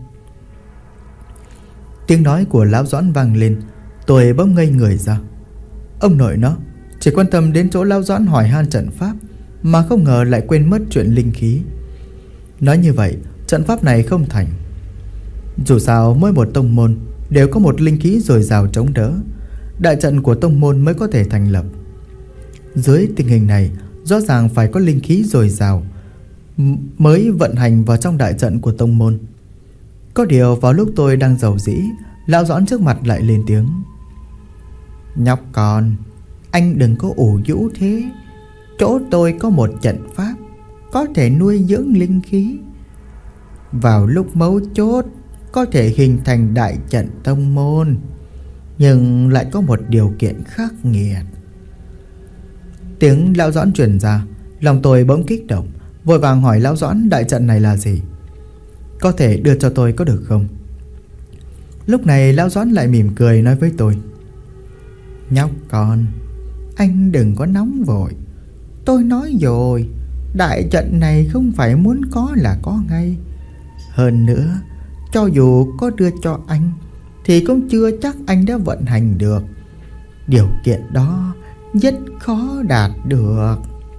S1: Tiếng nói của lão Doãn vang lên, tôi bỗng ngây người ra. Ông nội nó chỉ quan tâm đến chỗ lão Doãn hỏi han trận pháp, mà không ngờ lại quên mất chuyện linh khí. Nói như vậy, trận pháp này không thành. Dù sao mỗi một tông môn đều có một linh khí dồi dào chống đỡ, đại trận của tông môn mới có thể thành lập. Dưới tình hình này, rõ ràng phải có linh khí dồi dào mới vận hành vào trong đại trận của tông môn. Có điều vào lúc tôi đang giàu dĩ, lão Doãn trước mặt lại lên tiếng. Nhóc con, anh đừng có ủ rũ thế. Chỗ tôi có một trận pháp có thể nuôi dưỡng linh khí, vào lúc mấu chốt có thể hình thành đại trận tông môn, nhưng lại có một điều kiện khắc nghiệt. Tiếng lão Doãn truyền ra, lòng tôi bỗng kích động, vội vàng hỏi lão Doãn đại trận này là gì, có thể đưa cho tôi có được không? Lúc này lão Doãn lại mỉm cười nói với tôi: Nhóc con, anh đừng có nóng vội. Tôi nói rồi, đại trận này không phải muốn có là có ngay. Hơn nữa, cho dù có đưa cho anh thì cũng chưa chắc anh đã vận hành được. Điều kiện đó rất khó đạt được.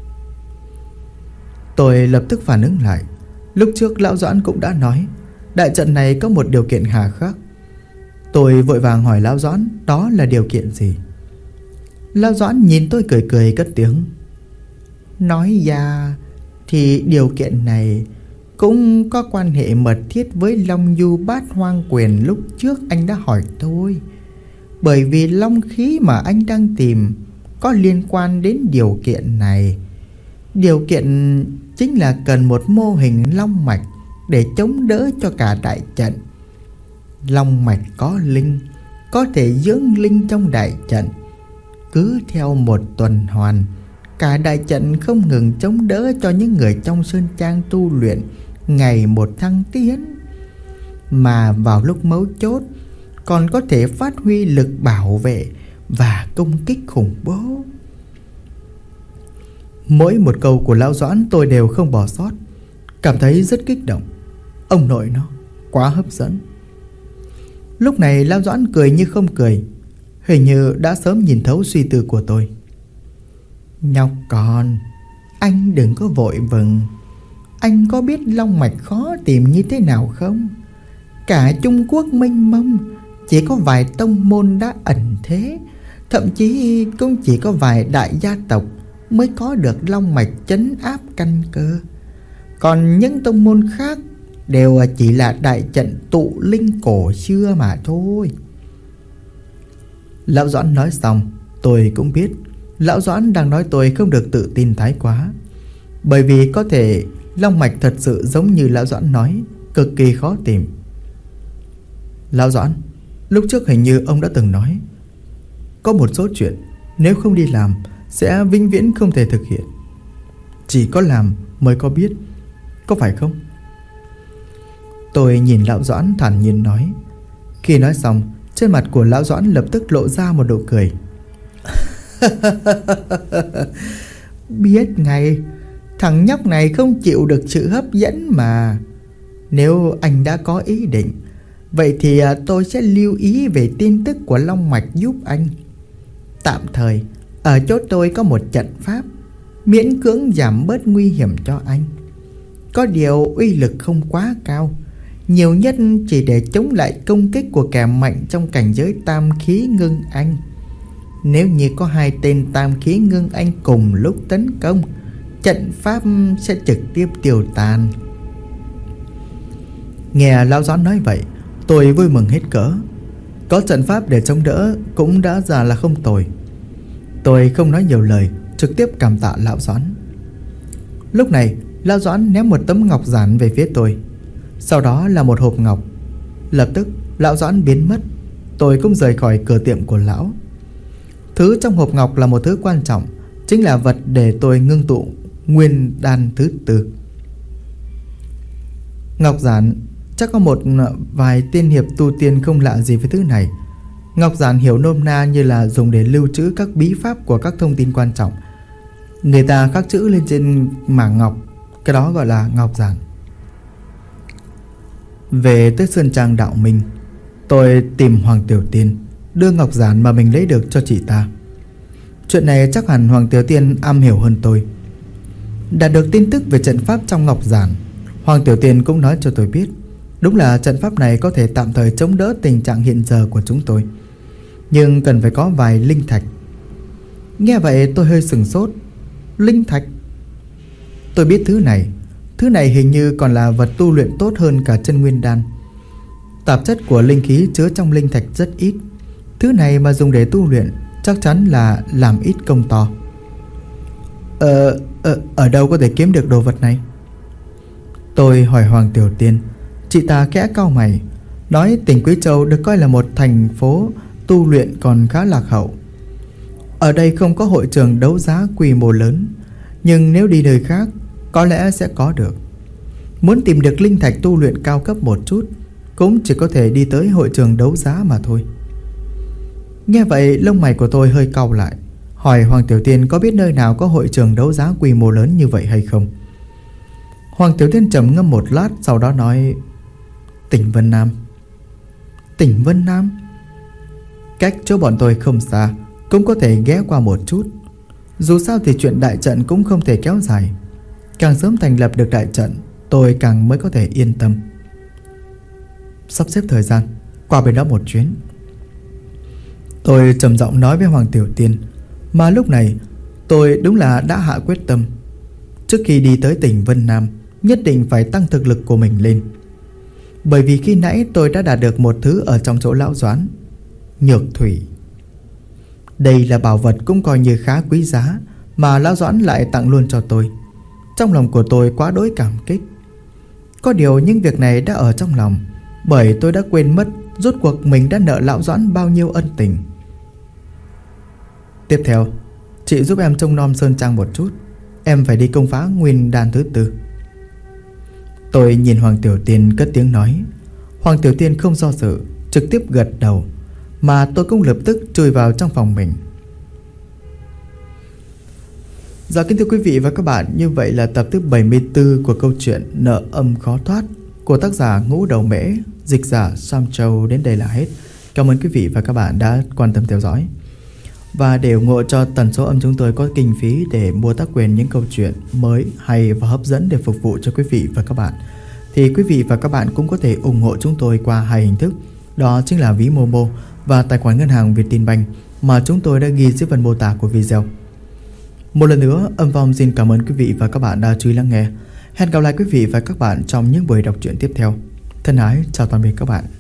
S1: Tôi lập tức phản ứng lại. Lúc trước lão Doãn cũng đã nói đại trận này có một điều kiện hà khắc. Tôi vội vàng hỏi lão Doãn đó là điều kiện gì. Lão Doãn nhìn tôi cười cười cất tiếng: Nói ra thì điều kiện này cũng có quan hệ mật thiết với Long Du Bát Hoang Quyền lúc trước anh đã hỏi tôi. Bởi vì long khí mà anh đang tìm có liên quan đến điều kiện này. Điều kiện chính là cần một mô hình long mạch để chống đỡ cho cả đại trận. Long mạch có linh, có thể dưỡng linh trong đại trận. Cứ theo một tuần hoàn, cả đại trận không ngừng chống đỡ cho những người trong sơn trang tu luyện ngày một thăng tiến. Mà vào lúc mấu chốt còn có thể phát huy lực bảo vệ và công kích khủng bố. Mỗi một câu của lão Doãn tôi đều không bỏ sót, cảm thấy rất kích động. Ông nội nó quá hấp dẫn. Lúc này lão Doãn cười như không cười, hình như đã sớm nhìn thấu suy tư của tôi. Nhóc con, anh đừng có vội vừng. Anh có biết long mạch khó tìm như thế nào không? Cả Trung Quốc mênh mông, chỉ có vài tông môn đã ẩn thế. Thậm chí cũng chỉ có vài đại gia tộc mới có được long mạch trấn áp căn cơ. Còn những tông môn khác đều chỉ là đại trận tụ linh cổ xưa mà thôi. Lão Doãn nói xong, tôi cũng biết lão Doãn đang nói tôi không được tự tin thái quá. Bởi vì có thể long mạch thật sự giống như lão Doãn nói, cực kỳ khó tìm. Lão Doãn, lúc trước hình như ông đã từng nói có một số chuyện nếu không đi làm sẽ vĩnh viễn không thể thực hiện. Chỉ có làm mới có biết, có phải không? Tôi nhìn lão Doãn thản nhiên nói. Khi nói xong, trên mặt của lão Doãn lập tức lộ ra một nụ cười. Biết ngay, thằng nhóc này không chịu được sự hấp dẫn mà. Nếu anh đã có ý định, vậy thì tôi sẽ lưu ý về tin tức của long mạch giúp anh. Tạm thời ở chỗ tôi có một trận pháp miễn cưỡng giảm bớt nguy hiểm cho anh. Có điều uy lực không quá cao, nhiều nhất chỉ để chống lại công kích của kẻ mạnh trong cảnh giới tam khí ngưng anh. Nếu như có hai tên tam khí ngưng anh cùng lúc tấn công, trận pháp sẽ trực tiếp tiêu tan. Nghe lão Doãn nói vậy, tôi vui mừng hết cỡ. Có trận pháp để chống đỡ cũng đã ra là không tồi. Tôi không nói nhiều lời, trực tiếp cảm tạ lão Doãn. Lúc này lão Doãn ném một tấm ngọc giản về phía tôi, sau đó là một hộp ngọc. Lập tức lão Doãn biến mất. Tôi cũng rời khỏi cửa tiệm của lão. Thứ trong hộp ngọc là một thứ quan trọng, chính là vật để tôi ngưng tụ nguyên đan thứ tư. Ngọc giản chắc có một vài tiên hiệp tu tiên không lạ gì với thứ này. Ngọc giản hiểu nôm na như là dùng để lưu trữ các bí pháp của các thông tin quan trọng. Người ta khắc chữ lên trên mảng ngọc, cái đó gọi là ngọc giản. Về tới sơn trang Đạo Minh, tôi tìm Hoàng Tiểu Tiên, đưa ngọc giản mà mình lấy được cho chị ta. Chuyện này chắc hẳn Hoàng Tiểu Tiên am hiểu hơn tôi. Đạt được tin tức về trận pháp trong ngọc giản, Hoàng Tiểu Tiên cũng nói cho tôi biết đúng là trận pháp này có thể tạm thời chống đỡ tình trạng hiện giờ của chúng tôi, nhưng cần phải có vài linh thạch. Nghe vậy tôi hơi sửng sốt. Linh thạch? Tôi biết thứ này hình như còn là vật tu luyện tốt hơn cả chân nguyên đan. Tạp chất của linh khí chứa trong linh thạch rất ít. Thứ này mà dùng để tu luyện chắc chắn là làm ít công to. Ở đâu có thể kiếm được đồ vật này? Tôi hỏi Hoàng Tiểu Tiên. Chị ta khẽ cau mày, nói tỉnh Quý Châu được coi là một thành phố tu luyện còn khá lạc hậu. Ở đây không có hội trường đấu giá quy mô lớn, nhưng nếu đi nơi khác có lẽ sẽ có được. Muốn tìm được linh thạch tu luyện cao cấp một chút cũng chỉ có thể đi tới hội trường đấu giá mà thôi. Nghe vậy lông mày của tôi hơi cau lại, hỏi Hoàng Tiểu Tiên có biết nơi nào có hội trường đấu giá quy mô lớn như vậy hay không. Hoàng Tiểu Tiên trầm ngâm một lát, sau đó nói: tỉnh Vân Nam. Tỉnh Vân Nam? Cách chỗ bọn tôi không xa, cũng có thể ghé qua một chút. Dù sao thì chuyện đại trận cũng không thể kéo dài. Càng sớm thành lập được đại trận, tôi càng mới có thể yên tâm. Sắp xếp thời gian, qua bên đó một chuyến. Tôi trầm giọng nói với Hoàng Tiểu Tiên. Mà lúc này tôi đúng là đã hạ quyết tâm, trước khi đi tới tỉnh Vân Nam nhất định phải tăng thực lực của mình lên. Bởi vì khi nãy tôi đã đạt được một thứ ở trong chỗ lão Doãn, nhược thủy. Đây là bảo vật cũng coi như khá quý giá, mà lão Doãn lại tặng luôn cho tôi. Trong lòng của tôi quá đỗi cảm kích. Có điều những việc này đã ở trong lòng, bởi tôi đã quên mất rốt cuộc mình đã nợ lão Doãn bao nhiêu ân tình. Tiếp theo, chị giúp em trông nom sơn trang một chút. Em phải đi công phá nguyên đan thứ 4. Tôi nhìn Hoàng Tiểu Tiên cất tiếng nói. Hoàng Tiểu Tiên không do dự, trực tiếp gật đầu, mà tôi cũng lập tức chui vào trong phòng mình. Dạ kính thưa quý vị và các bạn, như vậy là tập thứ 74 của câu chuyện Nợ Âm Khó Thoát của tác giả Ngũ Đầu Mễ, dịch giả Sam Châu đến đây là hết. Cảm ơn quý vị và các bạn đã quan tâm theo dõi. Và để ủng hộ cho Tần Số Âm chúng tôi có kinh phí để mua tác quyền những câu chuyện mới, hay và hấp dẫn để phục vụ cho quý vị và các bạn, thì quý vị và các bạn cũng có thể ủng hộ chúng tôi qua 2 hình thức. Đó chính là ví Momo và tài khoản ngân hàng Vietinbank mà chúng tôi đã ghi dưới phần mô tả của video. Một lần nữa, Âm Phong xin cảm ơn quý vị và các bạn đã chú ý lắng nghe. Hẹn gặp lại quý vị và các bạn trong những buổi đọc truyện tiếp theo. Thân ái chào tạm biệt các bạn.